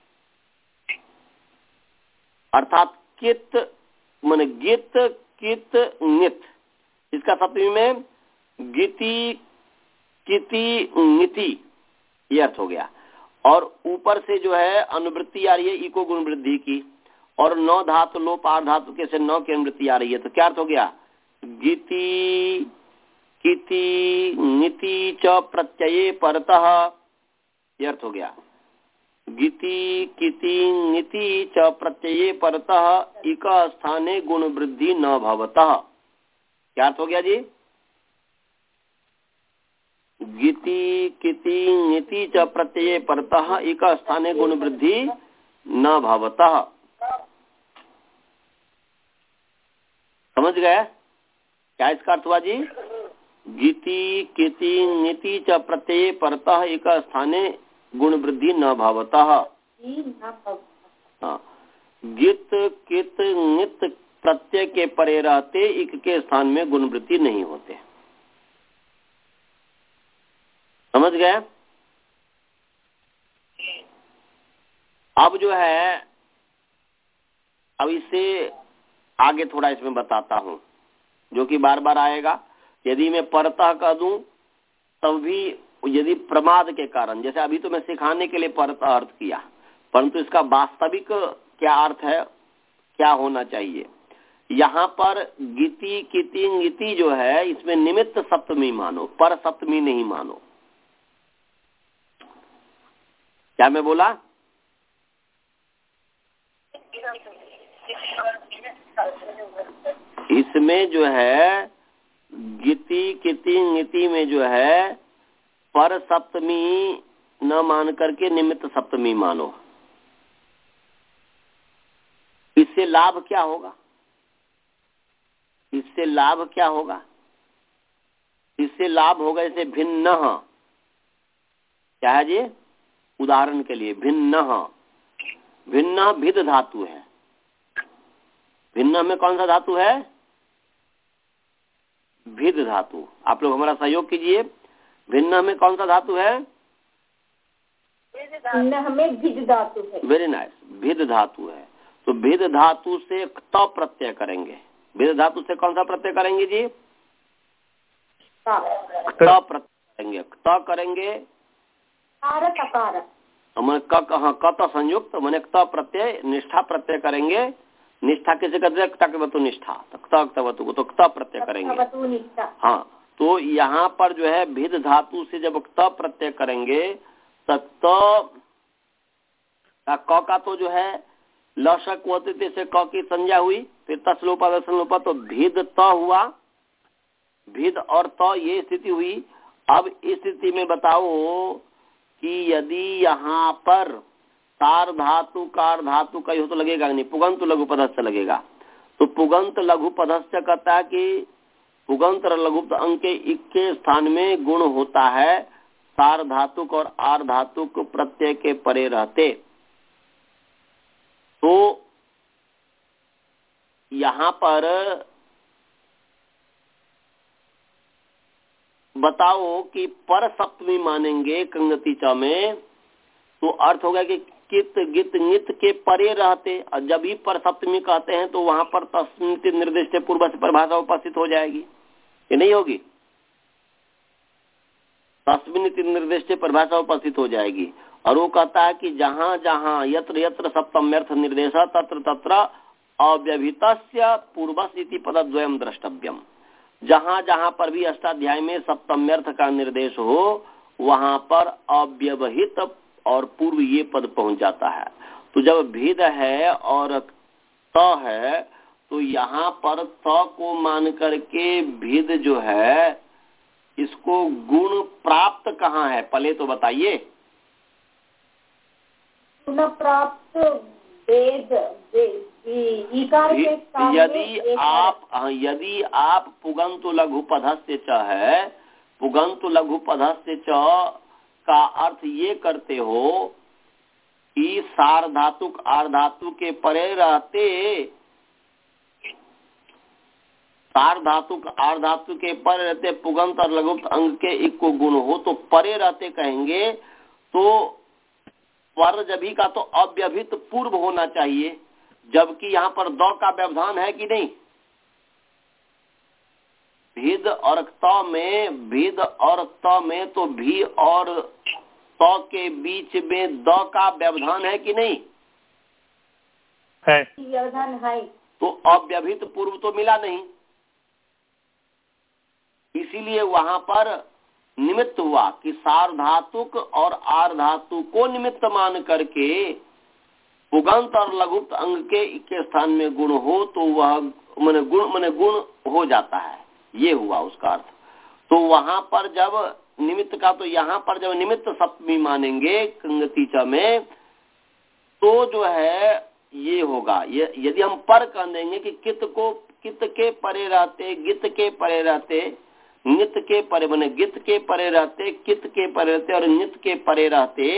अर्थात कित माने गित कित नित, इसका सप्तमी में गिति किति नीति ये अर्थ हो गया। और ऊपर से जो है अनुवृत्ति आ रही है इको गुण वृद्धि की, और नौ धातु लोप आठ धातु के से नौ की अनुवृत्ति आ रही है। तो क्या अर्थ हो गया? गीति किति नीति च प्रत्यये परतः, ये अर्थ हो गया। गीति किति नीति च प्रत्यये परतः इक स्थाने गुण वृद्धि न भवतः। क्या अर्थ हो गया जी? गीति किति नीति च प्रत्यये परतः इक स्थाने गुण वृद्धि न भवतः। समझ गए क्या इसका अर्थ हुआ जी? गीति किति नीति च प्रत्यये परतः एक स्थाने गुण वृद्धि न भवतः। हाँ, गित कित नित प्रत्यय के परे रहते इक के स्थान में गुण वृद्धि नहीं होते। समझ गए? अब जो है, अब इसे आगे थोड़ा इसमें बताता हूं जो कि बार बार आएगा। यदि मैं परतः कह दूं तब भी यदि प्रमाद के कारण, जैसे अभी तो मैं सिखाने के लिए परतः अर्थ किया, परंतु इसका वास्तविक क्या अर्थ है, क्या होना चाहिए। यहाँ पर गीति किति नीति जो है इसमें निमित्त सप्तमी मानो, पर सप्तमी नहीं मानो। क्या मैं बोला? इसमें जो है गीति किति नीति में जो है पर सप्तमी न मान करके निमित्त सप्तमी मानो। इससे लाभ क्या होगा? इससे लाभ क्या होगा? इससे लाभ होगा इसे भिन्न। क्या है जी? उदाहरण के लिए भिन्न, भिन्न भिद धातु है। भिन्न में कौन सा धातु है? भिद धातु। आप लोग हमारा सहयोग कीजिए। भिन्न में कौन सा धातु है? भिन्न में भिद धातु है। वेरी नाइस, भिद धातु है। तो भिद धातु से क्त प्रत्यय करेंगे। भिद धातु से कौन सा प्रत्यय करेंगे जी? क्त प्रत्यय करेंगे। क्त करेंगे मैंने क कहा क तो संयुक्त, मैंने क्त प्रत्यय निष्ठा प्रत्यय करेंगे। निष्ठा किसे कहते हैं? क्त वतु निष्ठा। तो क्त वतु को तो क्त प्रत्यय करेंगे। हाँ, तो यहाँ पर जो है भिद धातु से जब क्त प्रत्यय करेंगे तब क का तो जो है लशक वतिते से क की संज्ञा हुई, फिर तस्लोपा दसलोपा तो भिद त हुआ। भिद और त ये स्थिति हुई। अब इस स्थिति में बताओ कि यदि यहाँ पर तार धातु कार धातु का हो तो लगेगा नहीं, पुगंत लघु पदस्थ लगेगा। तो पुगंत लघु पदस्थ कहता है कि पुगंत और लघु अंक के इक के स्थान में गुण होता है सार धातुक और आर धातुक प्रत्यय के परे रहते। तो यहाँ पर बताओ कि पर सप्तमी मानेंगे कंगति च में, तो अर्थ होगा कि कित गित नित के परे रहते। और जब ही पर सप्तमी कहते हैं तो वहां पर तस्मित निर्दिष्ट पूर्व से परिभाषा उपस्थित हो जाएगी, ये नहीं होगी? तस्मित निर्दिष्ट परिभाषा उपस्थित हो जाएगी। और वो कहता है कि जहां जहां यत्र यत्र सप्तम्यर्थ निर्देश तत्र तत्र अव्यभितस्य पूर्वस्थिति पदद्वयम् द्रष्टव्यम। जहां जहां पर भी अष्टाध्याय में सप्तम्यर्थ का निर्देश हो वहां पर अव्यवहित और पूर्व ये पद पहुंच जाता है। तो जब भेद है और त है तो यहाँ पर त को मान करके भेद जो है इसको गुण प्राप्त कहाँ है पहले तो बताइए। गुण प्राप्त वेद यदि आप यदि आप पुगंतु लघु पदस्य च है, पुगंतु लघु पदस्य च का अर्थ ये करते हो कि सार धातुक आर धातु के परे रहते, सार धातुक आर धातु के परे रहते पुगंत और लघु अंग के एक को गुण हो तो परे रहते कहेंगे। तो पर जभी का तो अव्यभित पूर्व होना चाहिए, जबकि यहाँ पर द का व्यवधान है कि नहीं? भिद और त में भिद और त में तो भी और त के बीच में द का व्यवधान है कि नहीं है? व्यवधान है। तो अव्यभित पूर्व तो मिला नहीं। इसीलिए वहां पर निमित्त हुआ कि सार्वधातुक और आर्धातु को निमित्त मान करके पुगंत और लघुप्त अंग के के स्थान में गुण हो तो वह माने गुण माने गुण हो जाता है, ये हुआ उसका अर्थ। तो वहां पर जब निमित्त का, तो यहाँ पर जब निमित्त सप्तमी मानेंगे कंगति च में, तो जो है ये होगा, ये यदि हम पर कर देंगे कि कित को कित के परे रहते, गित के परे रहते, नित के परे बने गित के परे रहते, कित के परे रहते और नित के परे रहते,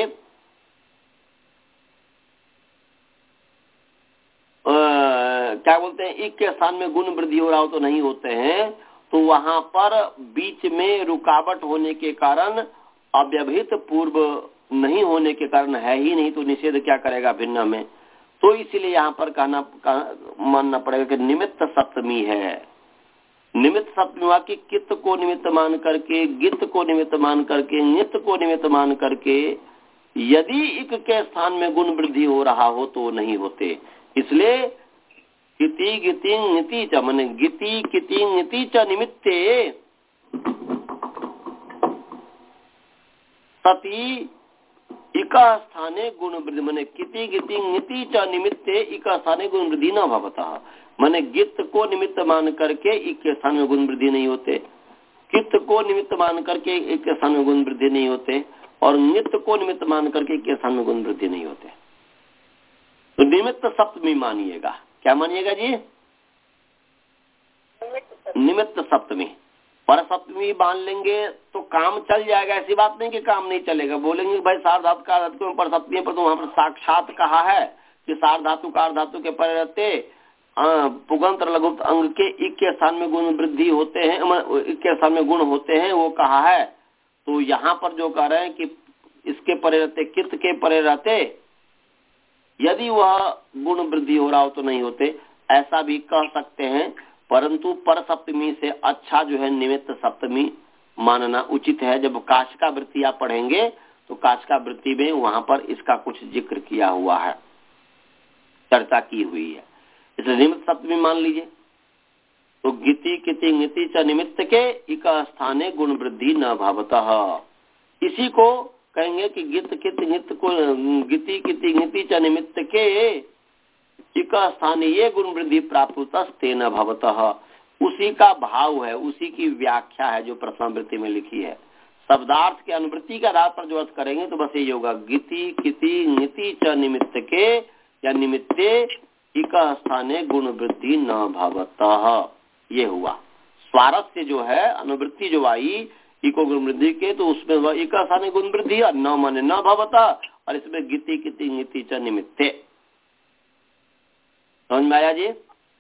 आ, क्या बोलते हैं, एक के स्थान में गुण वृद्धि हो रहा हो तो नहीं होते हैं। तो वहां पर बीच में रुकावट होने के कारण, अव्यवहित पूर्व नहीं होने के कारण है ही नहीं, तो निषेध क्या करेगा भिन्न में। तो इसलिए यहाँ पर कहना मानना पड़ेगा कि निमित्त सप्तमी है। निमित्त सप्तमी हुआ कि कित को निमित्त मान करके, गित को निमित्त मान करके, नित को निमित्त मान करके यदि इक के स्थान में गुण वृद्धि हो रहा हो तो नहीं होते। इसलिए किति गिति नीति च माने गिति किति नीति च निमित्ते सती इका स्थाने गुण वृद्धि माने किति गिति नीति च निमित्ते इका स्थाने गुण वृद्धि न भवतः। माने गित को निमित्त मान करके एक के स्थान में गुण वृद्धि नहीं होते, कित को निमित्त मान करके एक के स्थान में गुण वृद्धि नहीं होते, और नित्य को निमित्त मान करके एक के स्थान में गुण वृद्धि नहीं होते। तो निमित्त सप्तमी मानिएगा। क्या मानिएगा जी? निमित्त सप्तमी। पर सप्तमी मान लेंगे तो काम चल जाएगा, ऐसी बात नहीं कि काम नहीं चलेगा। बोलेंगे भाई सार्वधातु का धातु में पर सप्तमी पर, तो वहां पर साक्षात कहा है कि सार्वधातु का धातु के पर रहते पुगंत और लघुप्त अंग के एक के स्थान में गुण वृद्धि होते हैं, एक के स्थान में गुण होते हैं, वो कहा है। तो यहाँ पर जो कह रहे हैं कि इसके परे रहते, कित के परे रहते, यदि वह गुण वृद्धि हो रहा हो तो नहीं होते, ऐसा भी कह सकते हैं। परंतु पर सप्तमी से अच्छा जो है निमित्त सप्तमी मानना उचित है। जब काशिका वृत्ति आप पढ़ेंगे तो काशिका वृत्ति में वहां पर इसका कुछ जिक्र किया हुआ है, चर्चा की हुई है। इसलिए निमित्त सप्तमी मान लीजिए। तो गिति किति नीति च निमित्त के इक स्थाने गुण वृद्धि न भवतः। इसी को कहेंगे कि गित कित नित्य को गिति किति नीति च निमित्त के इक स्थाने ये गुण वृद्धि प्राप्त तेन भवतः। उसी का भाव है, उसी की व्याख्या है जो प्रश्नावृत्ति में लिखी है। शब्दार्थ के अनुवृत्ति के आधार पर जो अर्थ करेंगे तो बस यही होगा, गिति किति नीति च निमित्त के या निमित्ते इक स्थाने गुण वृद्धि न भवतः। ये हुआ स्वारस्य जो है अनुवृत्ति जो आई इको गुण वृद्धि के, तो उसमें वह एक स्थाने गुण वृद्धि और न माने न भवतः, और इसमें गिति किति नीति च निमित्ते। समझ में आया जी?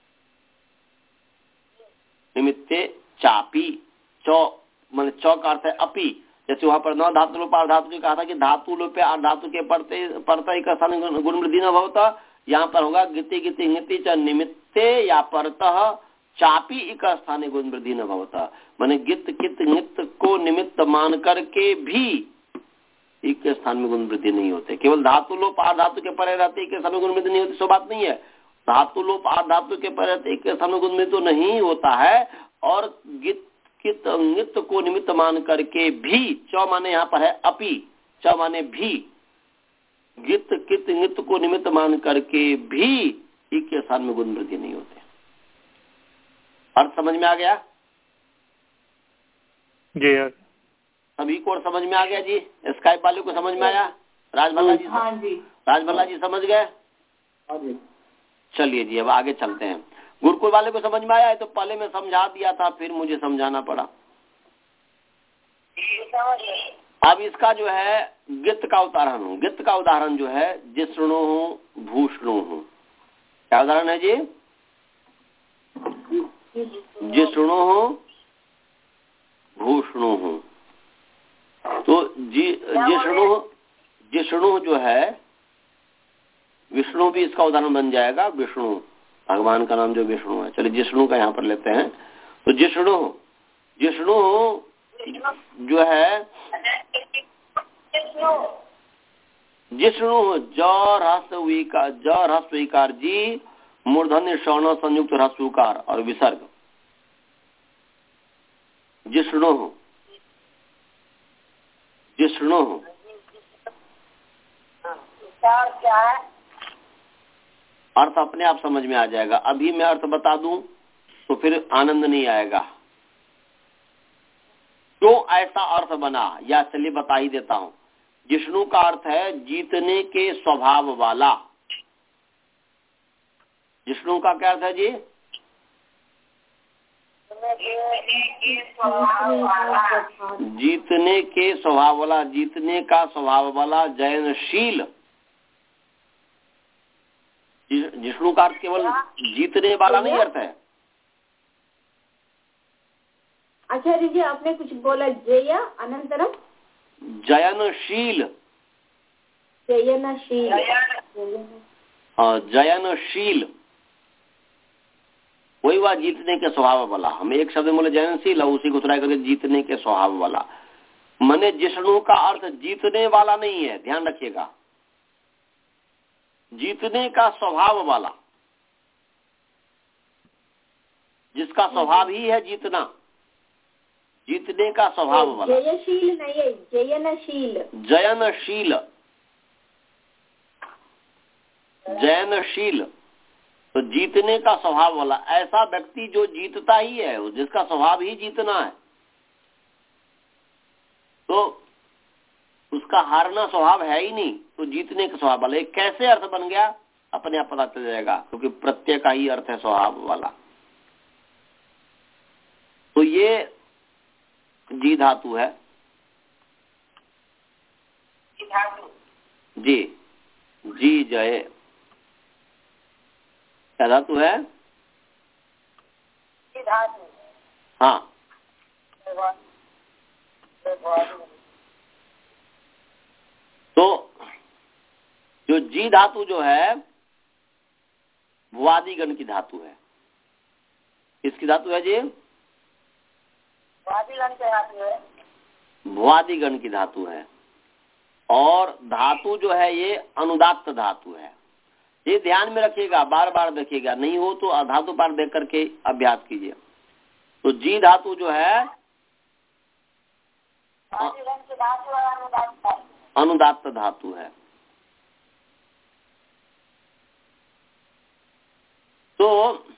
निमित्ते चापी, चौ मान चौ का अर्थ है अपी। जैसे वहां पर न धातु लोप धातु ने कहा था कि धातु लोप धातु के पड़ते पड़ता एक स्थान गुण वृद्धि न भवतः, यहाँ पर होगा गिति गिति नीति च निमित्ते या परतः चापी एक स्थाने गुण वृद्धि न भवतः। माने गित कित नित्य को निमित्त मान करके भी एक के स्थान में गुण वृद्धि नहीं होते। केवल धातु लोप धातु के परे रहते एक के स्थान में गुण वृद्धि नहीं होती, सो बात नहीं है। धातु लोप धातु के परे रहते एक के स्थान में गुण वृद्धि तो नहीं होता है, और गित कित नित्य को निमित्त मान करके भी, चौ माने यहाँ पर है अपी, चौ माने भी, गित कित नित्य को निमित्त मान करके भी एक के स्थान में गुण वृद्धि नहीं होते। अर्थ समझ में आ गया जी? सभी को समझ में आ गया जी? स्काइप वाले को समझ में आया? राजभल्ला जी, हाँ जी, राजभल्ला जी समझ गए? चलिए जी अब आगे चलते हैं। गुरुकुल वाले को समझ में आया है? तो पहले मैं समझा दिया था, फिर मुझे समझाना पड़ा। अब इसका जो है गित का उदाहरण हूँ, गित का उदाहरण जो है जिष्णु हूँ भूषणु हूँ। क्या उदाहरण है जी? जिष्णु हूँ भूषणु हूँ। तो जी जिष्णु जिष्णु जो है विष्णु भी इसका उदाहरण बन जाएगा। विष्णु भगवान का नाम जो विष्णु है, चलिए जिष्णु का यहाँ पर लेते हैं। तो जिष्णु जिष्णु जो है जिष्णु ज ह्रस्व विकार ज ह्रस्व विकार जी मूर्धन्य स्वर्ण संयुक्त ह्रस्व उकार और विसर्ग। जिष्णु जिष्णु क्या है? अर्थ अपने आप समझ में आ जाएगा। अभी मैं अर्थ बता दूं तो फिर आनंद नहीं आएगा। क्यों ऐसा अर्थ बना, या चलिए बता ही देता हूं। जिष्णु का अर्थ है जीतने के स्वभाव वाला। जिष्णु का क्या अर्थ है जी? जीतने के स्वभाव वाला, जीतने का स्वभाव वाला, जयनशील। जिष्णु का अर्थ केवल जीतने वाला नहीं अर्थ है। आचार्य जी आपने कुछ बोला, जय अनंतरम जयनशील। जयनशील। हाँ, जयनशील वही हुआ जीतने के स्वभाव वाला। हम एक शब्द बोले जयनशील, उसी को थोड़ा करके जीतने के स्वभाव वाला। माने जिष्णु का अर्थ जीतने वाला नहीं है, ध्यान रखिएगा। जीतने का स्वभाव वाला, जिसका स्वभाव ही है जीतना, जीतने का स्वभाव वाला। जयशील नहीं है, जयनशील। जयनशील, जयनशील तो जीतने का स्वभाव वाला। ऐसा व्यक्ति जो जीतता ही है, जिसका स्वभाव ही जीतना है, तो उसका हारना स्वभाव है ही नहीं, तो जीतने का स्वभाव वाला। कैसे अर्थ बन गया अपने आप पता चल जाएगा, क्योंकि प्रत्यय का ही अर्थ है स्वभाव वाला। तो ये जी धातु है। जी जी जय क्या धातु है? हाँ, तो जो जी धातु जो है भुआदिगण की धातु है। किसकी धातु है जी? भुआदिगण की धातु है। भुआदिगण की धातु है। और धातु जो है ये अनुदात्त धातु है। ये ध्यान में रखिएगा, बार बार देखिएगा, नहीं हो तो धातु पाठ देख करके अभ्यास कीजिए। तो जी धातु जो है अनुदात्त धातु है। तो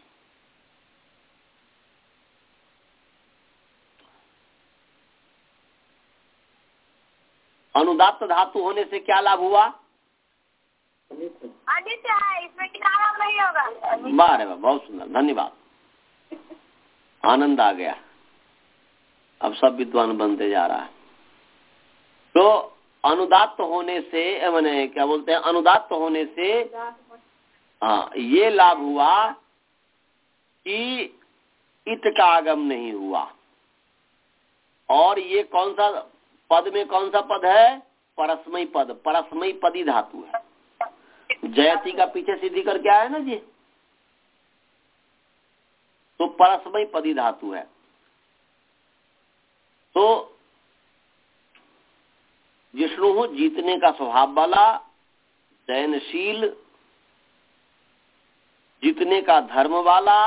अनुदात्त धातु होने से क्या लाभ हुआ? आदित्य है, इसमें किताब नहीं होगा। वाह रे वाह, बहुत सुंदर, धन्यवाद। आनंद आ गया, अब सब विद्वान बनते जा रहा है। तो अनुदात्त होने से, मैंने क्या बोलते हैं, अनुदात्त होने से हाँ ये लाभ हुआ कि इत का आगम नहीं हुआ। और ये कौन सा पद में कौन सा पद है? परस्मयी पद, परस्मयी पदी धातु है। जयति का पीछे सिद्धि कर क्या है ना जी, तो परस्मयी पदी धातु है। तो जिष्णु जीतने का स्वभाव वाला, जयनशील, जीतने का धर्म वाला,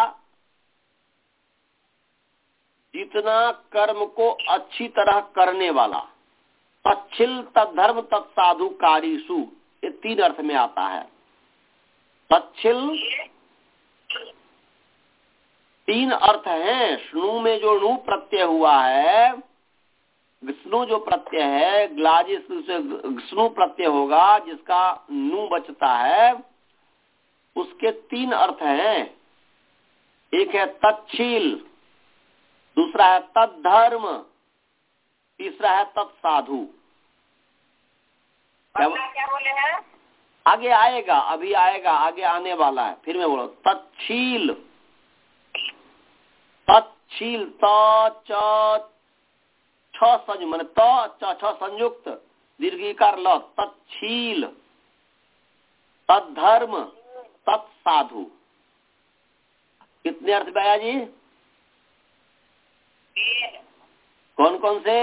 जितना कर्म को अच्छी तरह करने वाला। तच्छिल तद्धर्म तत्साधु कारीसु, ये तीन अर्थ में आता है। तच्छिल तीन अर्थ हैं। स्नु में जो नु प्रत्यय हुआ है, विष्णु जो प्रत्यय है, ग्लाजिस से विष्णु प्रत्यय होगा, जिसका नु बचता है, उसके तीन अर्थ हैं। एक है तच्छील, दूसरा है तद्धर्म, तीसरा है तत्साधु। क्या, क्या बोले हैं? आगे आएगा, अभी आएगा, आगे आने वाला है। फिर मैं बोलो तच्छील, तच्छील त च छ संयुक्त, माने त च छ संयुक्त दीर्घिकार ल, तच्छील, तद्धर्म, तत्साधु। कितने अर्थ आया जी? कौन कौन से?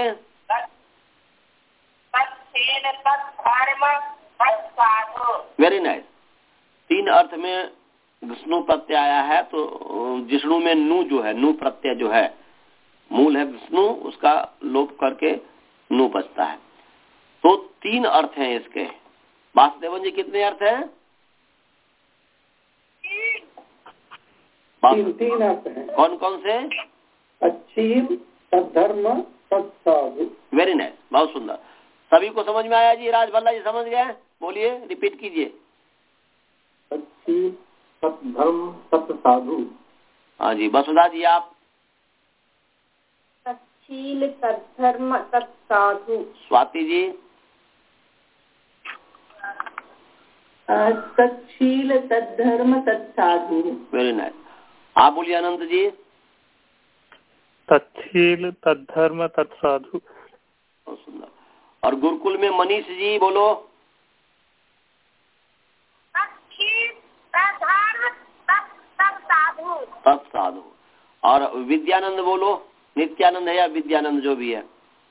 Very nice. तीन अर्थ में विष्णु प्रत्यय आया है। तो जिष्णु में नु जो है, नु प्रत्यय जो है, मूल है विष्णु, उसका लोप करके नु बचता है। तो तीन अर्थ हैं इसके। वासुदेवन जी कितने अर्थ हैं? तीन तीन अर्थ हैं। कौन कौन से? अच्छी, सद्धर्म, सत्साधु। वेरी नाइस, बहुत सुंदर। सभी को समझ में आया जी? राजभल्ला जी समझ गए? बोलिए, रिपीट कीजिए। अच्छी, सद्धर्म, सत्साधु। हाँ जी, वसुधा जी आप? सच्शील, सद्धर्म, सत्साधु। स्वाति जी? सच्शील, सद्धर्म, सत्साधु। Very nice. आप बोलिए अनंत जी? तत्शील, तद्धर्म, तत्साधु। बहुत सुंदर। और गुरुकुल में मनीष जी बोलो? तत्साधु। और विद्यानंद बोलो? नित्यानंद है या विद्यानंद, जो भी है?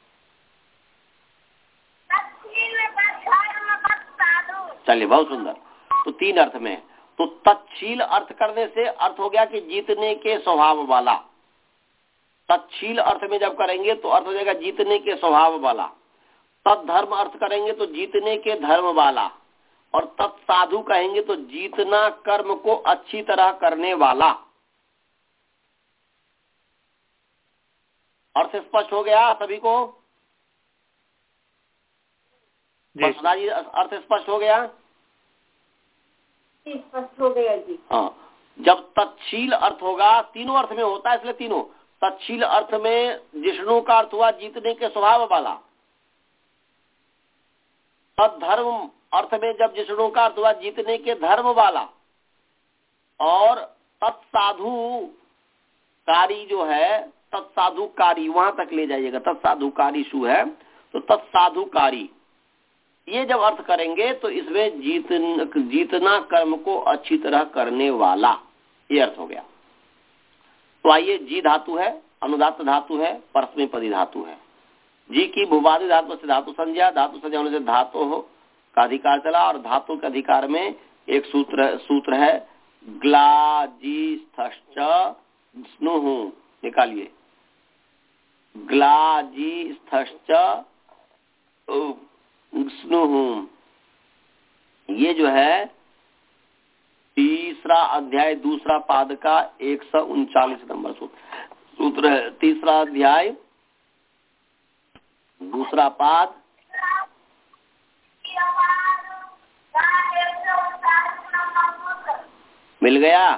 चलिए, बहुत सुंदर। तो तीन अर्थ में। तो तत्शील अर्थ करने से अर्थ हो गया कि जीतने के स्वभाव वाला। तत्शील अर्थ में जब करेंगे तो अर्थ हो जाएगा जीतने के स्वभाव वाला। तत्धर्म अर्थ करेंगे तो जीतने के धर्म वाला। और तत्साधु कहेंगे तो जीतना कर्म को अच्छी तरह करने वाला। अर्थ स्पष्ट हो गया सभी को? वसुधा जी, अर्थ स्पष्ट हो गया? स्पष्ट हो गया जी। हाँ, जब तत्शील अर्थ होगा, तीनों अर्थ में होता है इसलिए तीनों। तत्शील अर्थ में जिष्णु का अर्थ हुआ जीतने के स्वभाव वाला। तत्धर्म अर्थ में जब जिष्णु का अर्थ हुआ जीतने के धर्म वाला। और तत्साधु कारी जो है, तत्साधुकारी वहां तक ले जाइएगा। तत्साधुकारी शु है तो तत्साधुकारी, ये जब अर्थ करेंगे तो इसमें जीत जीतना कर्म को अच्छी तरह करने वाला, ये अर्थ हो गया। तो आइए, जी धातु है, अनुदात्त धातु है, परस्मैपदी धातु है। जी की भूवादि धातु से धातु संज्ञा, धातु संज्ञा होने से धातु हो का अधिकार चला। और धातु के अधिकार में एक सूत्र सूत्र है ग्लाजी स्थश्च स्नुः। निकालिए, ग्लाजी स्थश्च स्नुः। ये जो है तीसरा अध्याय दूसरा पाद का एक सौ उनचालीस नंबर सूत्र सूत्र है। तीसरा अध्याय दूसरा पाद मिल गया?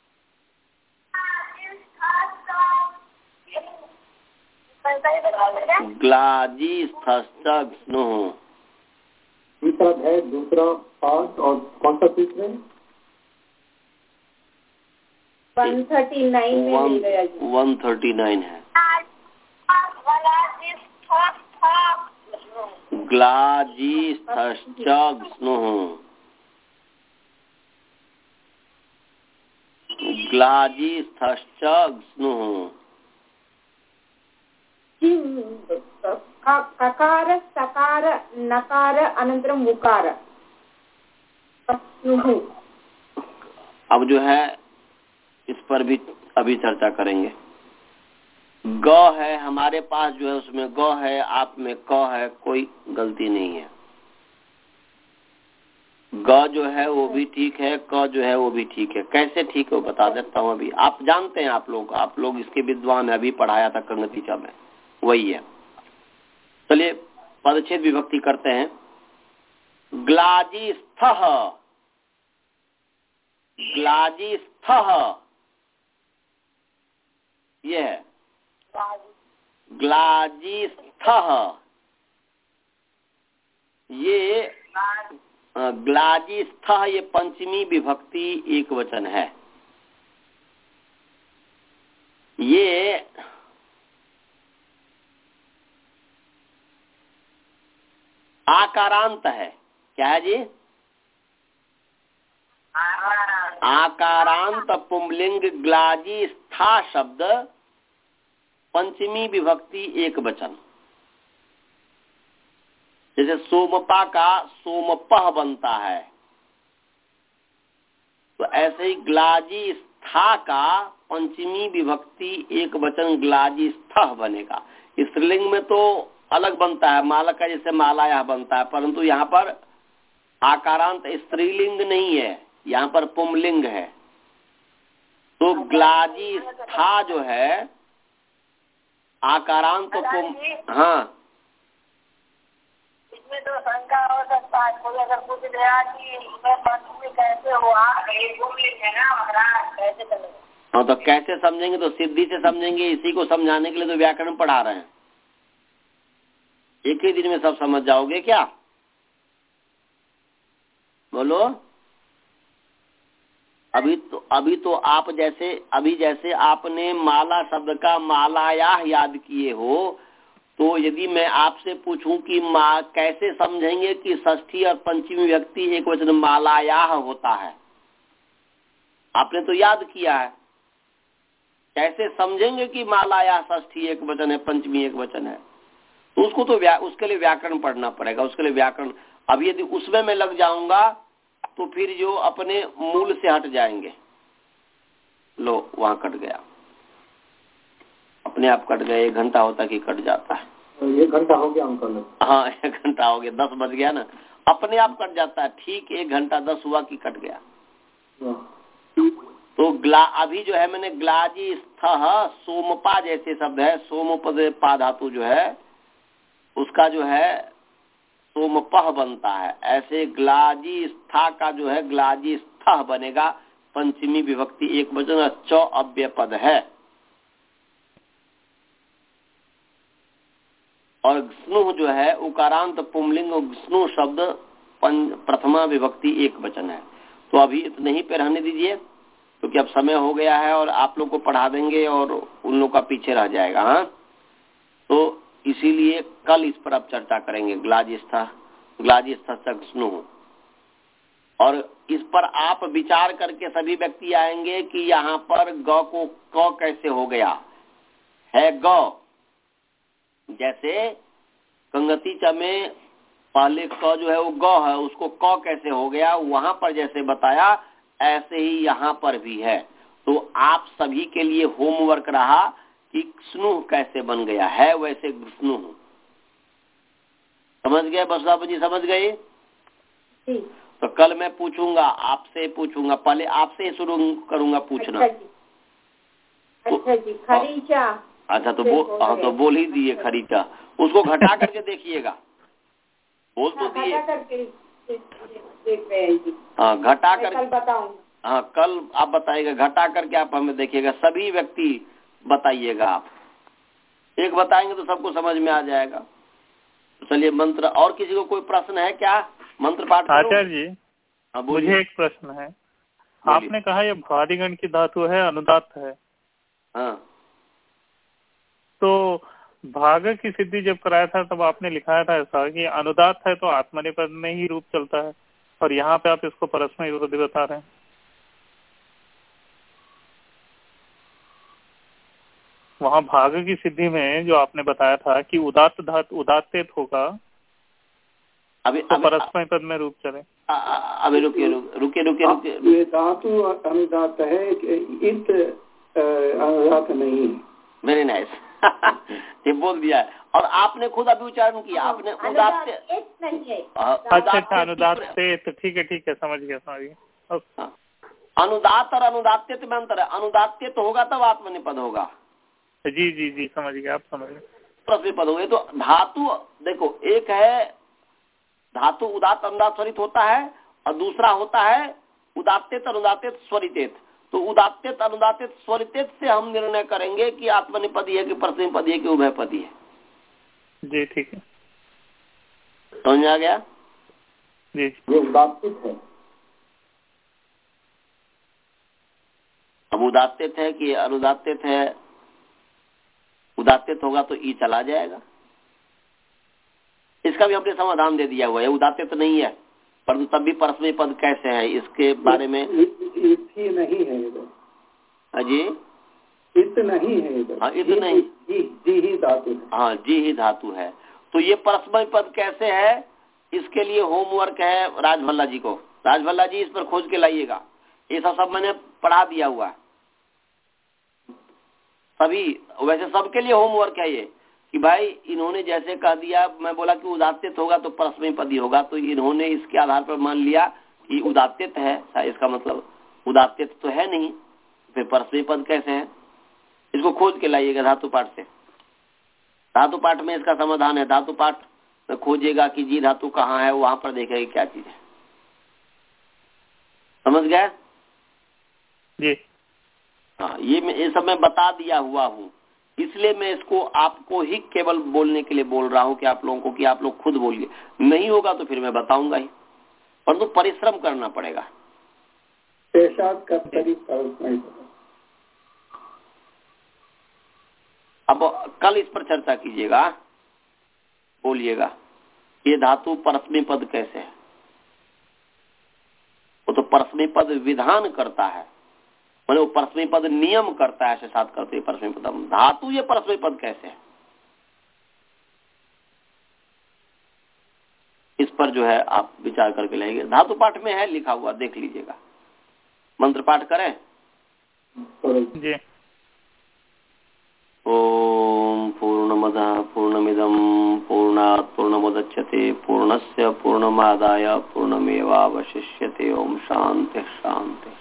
ग्लाजी स्थश्च स्नुः। तीसरा अध्याय दूसरा पाठ और कौन सा सूत्र है? वन थर्टी नाइन में मिल गया जी। वन थर्टी नाइन है। ग्लाजी स्थश्च स्नुः। ग्लाजी स्थश्च स्नुः। ककार, सकार, नकार, अनंतरम उकार। अब जो है इस पर भी अभी चर्चा करेंगे। ग है हमारे पास, जो है उसमें ग है, आप में क है, कोई गलती नहीं है। ग जो है वो भी ठीक है, क जो है वो भी ठीक है। कैसे ठीक है वो बता देता हूँ। अभी आप जानते हैं, आप लोग आप लोग इसके विद्वान है, अभी पढ़ाया था कंगतीचा में, वही है। चलिए पदच्छेद विभक्ति करते हैं। ग्लाजी स्थः, ग्लाजी स्थः, ये है ग्लाजी स्थः। ये ग्लाजी स्थः ये पंचमी विभक्ति एक वचन है। ये आकारांत है। क्या है जी? आकारांत पुंलिंग ग्लाजी स्था शब्द पंचमी विभक्ति एक वचन। जैसे सोमपा का सोमपह बनता है, तो ऐसे ही ग्लाजी स्था का पंचमी विभक्ति एक वचन ग्लाजी स्थ बनेगा। स्त्रीलिंग में तो अलग बनता है, माला का जैसे मालाया बनता है, परंतु यहाँ पर आकारांत स्त्रीलिंग नहीं है, यहाँ पर पुंलिंग है। तो ग्लाजी स्था जो है आकारांत तो पुम, हाँ इसमें तो शंका हो सकता है, कोई अगर पूछ गया कि मैं पंचमी कैसे हुआ, पुंलिंग है ना महाराज, कैसे चलेगा? हाँ तो कैसे समझेंगे, तो सिद्धि से समझेंगे। इसी को समझाने के लिए तो व्याकरण पढ़ा रहे हैं। एक ही दिन में सब समझ जाओगे क्या? बोलो। अभी तो अभी तो आप जैसे अभी जैसे आपने माला शब्द का मालाया याद किए हो, तो यदि मैं आपसे पूछूं कि माँ कैसे समझेंगे कि षष्ठी और पंचमी व्यक्ति एक वचन मालाया होता है, आपने तो याद किया है। कैसे समझेंगे कि मालाया षष्ठी एक वचन है, पंचमी एक वचन है? तो उसको तो उसके लिए व्याकरण पढ़ना पड़ेगा। उसके लिए व्याकरण, अब यदि उसमें मैं लग जाऊंगा तो फिर जो अपने मूल से हट जाएंगे। लो वहां कट गया, अपने आप कट गया। एक घंटा होता कि कट जाता है। एक घंटा हो गया अंकल। हाँ एक घंटा हो गया, दस बज गया ना, अपने आप कट जाता है। ठीक एक घंटा दस हुआ कि कट गया। तो ग्ला अभी जो है मैंने ग्लाजी स्थ सोमपा जैसे शब्द है, सोमपद पा धातु जो है उसका जो है सोमपह बनता है। ऐसे ग्लाजी स्था का जो है ग्लाजी स्थ बनेगा, पंचमी विभक्ति एक वचन, च अव्यय पद है। और स्नु जो है उकारांत पुंलिंग, स्नु शब्द प्रथमा विभक्ति एक वचन है। तो अभी इतने ही पे रहने दीजिए, क्योंकि अब समय हो गया है और आप लोग को पढ़ा देंगे और उन लोग का पीछे रह जाएगा। हाँ तो इसीलिए कल इस पर अब चर्चा करेंगे, ग्लाजिस्था ग्लाजिस्था तक स्नु। और इस पर आप विचार करके सभी व्यक्ति आएंगे कि यहाँ पर ग को क कैसे हो गया है। ग जैसे कंगति च में पहले क जो है वो ग है, उसको क कैसे हो गया, वहां पर जैसे बताया ऐसे ही यहाँ पर भी है। तो आप सभी के लिए होमवर्क रहा कि स्नु कैसे बन गया है, वैसे स्नु। समझ गए बसराब जी? समझ गए? तो कल मैं पूछूंगा, आपसे पूछूंगा। पहले आपसे ही शुरू करूंगा पूछना। अच्छा जी, खरीचा। अच्छा तो बोल, हाँ तो बोल ही दिए खरीचा। उसको घटा करके देखिएगा, बोल तो दिए। हाँ घटा कर बताऊंगा। हाँ कल आप बताइएगा, घटा करके आप हमें देखिएगा। सभी व्यक्ति बताइएगा। आप एक बताएंगे तो सबको समझ में आ जाएगा। तो चलिए मंत्र, और किसी को कोई प्रश्न है क्या? मंत्र पाठ आचार्य जी हाँ मुझे एक प्रश्न है। आपने कहा ये भ्वादिगण की धातु है, अनुदात्त है। हाँ तो भाग की सिद्धि जब कराया था तब आपने लिखाया था ऐसा कि अनुदात्त है तो आत्मनेपद में ही रूप चलता है, और यहाँ पे आप इसको परस्मय विरोधी बता रहे हैं। वहाँ भाग की सिद्धि में जो आपने बताया था कि उदात्त धातु उदात्त होगा, अभी तो परस्मय पद में रूप चले। अभी रुकिए रुकिए रुकिए रुकिए ये धातु अनुदात है, इत अनुदात नहीं है। वेरी नाइस ये बोल दिया है। और आपने खुद अभी उच्चारण किया, आपने उदात्त नहीं है। अच्छा अच्छा अनुदात्त, तो ठीक है ठीक है, समझ गया समझ गया। अनुदात और अनुदात्त में अंतर है। अनुदात्त तो होगा तब आत्मनिपद होगा। जी जी जी समझ गया, आप समझ गए। प्रश्न पद होंगे। तो धातु देखो, एक है धातु उदात्त अनुदात स्वरित होता है, और दूसरा होता है उदात्त अनुदात्त स्वरितेत। तो उदात्त अनुदात्त स्वरितेत से हम निर्णय करेंगे कि आत्मनिपदी है कि परस्मैपदी है कि उभयपदी है। जी ठीक है, समझ आ गया? जी ये उदात्त है। अब उदात्त है कि अनुदात्त है? उदात्त होगा तो ई चला जाएगा। इसका भी हमने समाधान दे दिया हुआ है। उदात्त नहीं है, परंतु तब भी परस्मय पद कैसे है इसके बारे में इति नहीं है इधर। अजी इत नहीं है इधर। हाँ इत नहीं, जी जी ही धातु है। हाँ जी ही धातु है। तो ये परस्मय पद कैसे है, इसके लिए होमवर्क है राजभल्ला जी को। राजभल्ला जी इस पर खोज के लाइएगा। ये सब सब मैंने पढ़ा दिया हुआ है। सभी, वैसे सबके लिए होमवर्क है ये कि भाई इन्होंने जैसे कह दिया, मैं बोला कि उदात्तित होगा तो परस्मय पद ही होगा, तो इन्होंने इसके आधार पर मान लिया कि उदात्तित है, इसका मतलब उदात्तित तो है नहीं, फिर परस्मय पद कैसे है? इसको खोज के लाइएगा धातु पाठ से। धातु पाठ में इसका समाधान है। धातु पाठ में खोजेगा कि जी धातु कहाँ है, वहां पर देखेगा क्या चीज है। समझ गए जी? हाँ, ये मैं ये सब मैं बता दिया हुआ हूँ, इसलिए मैं इसको आपको ही केवल बोलने के लिए बोल रहा हूँ कि आप लोगों को कि आप लोग खुद बोलिए। नहीं होगा तो फिर मैं बताऊंगा ही, परंतु तो परिश्रम करना पड़ेगा। अब कल इस पर चर्चा कीजिएगा, बोलिएगा ये धातु परस्मय पद कैसे है। वो तो परस्मय पद विधान करता है, मैंने वो परस्मय पद नियम करता है, ऐसे साथ करते हैं परस्मय पद। धातु ये परस्मय पद कैसे है, इस पर जो है आप विचार करके लाएंगे। धातु पाठ में है लिखा हुआ, देख लीजिएगा। मंत्र पाठ करें जी। ओम पूर्णमदः पूर्णमिदं पूर्णात् पूर्णमुदच्यते पूर्णस्य पूर्णमादाय पूर्णमेवावशिष्यते। ओम शांति शांति।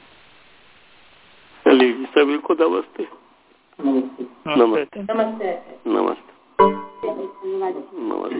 चलिए सभी को नमस्ते। नमस्ते नमस्ते। नमस्ते नमस्ते।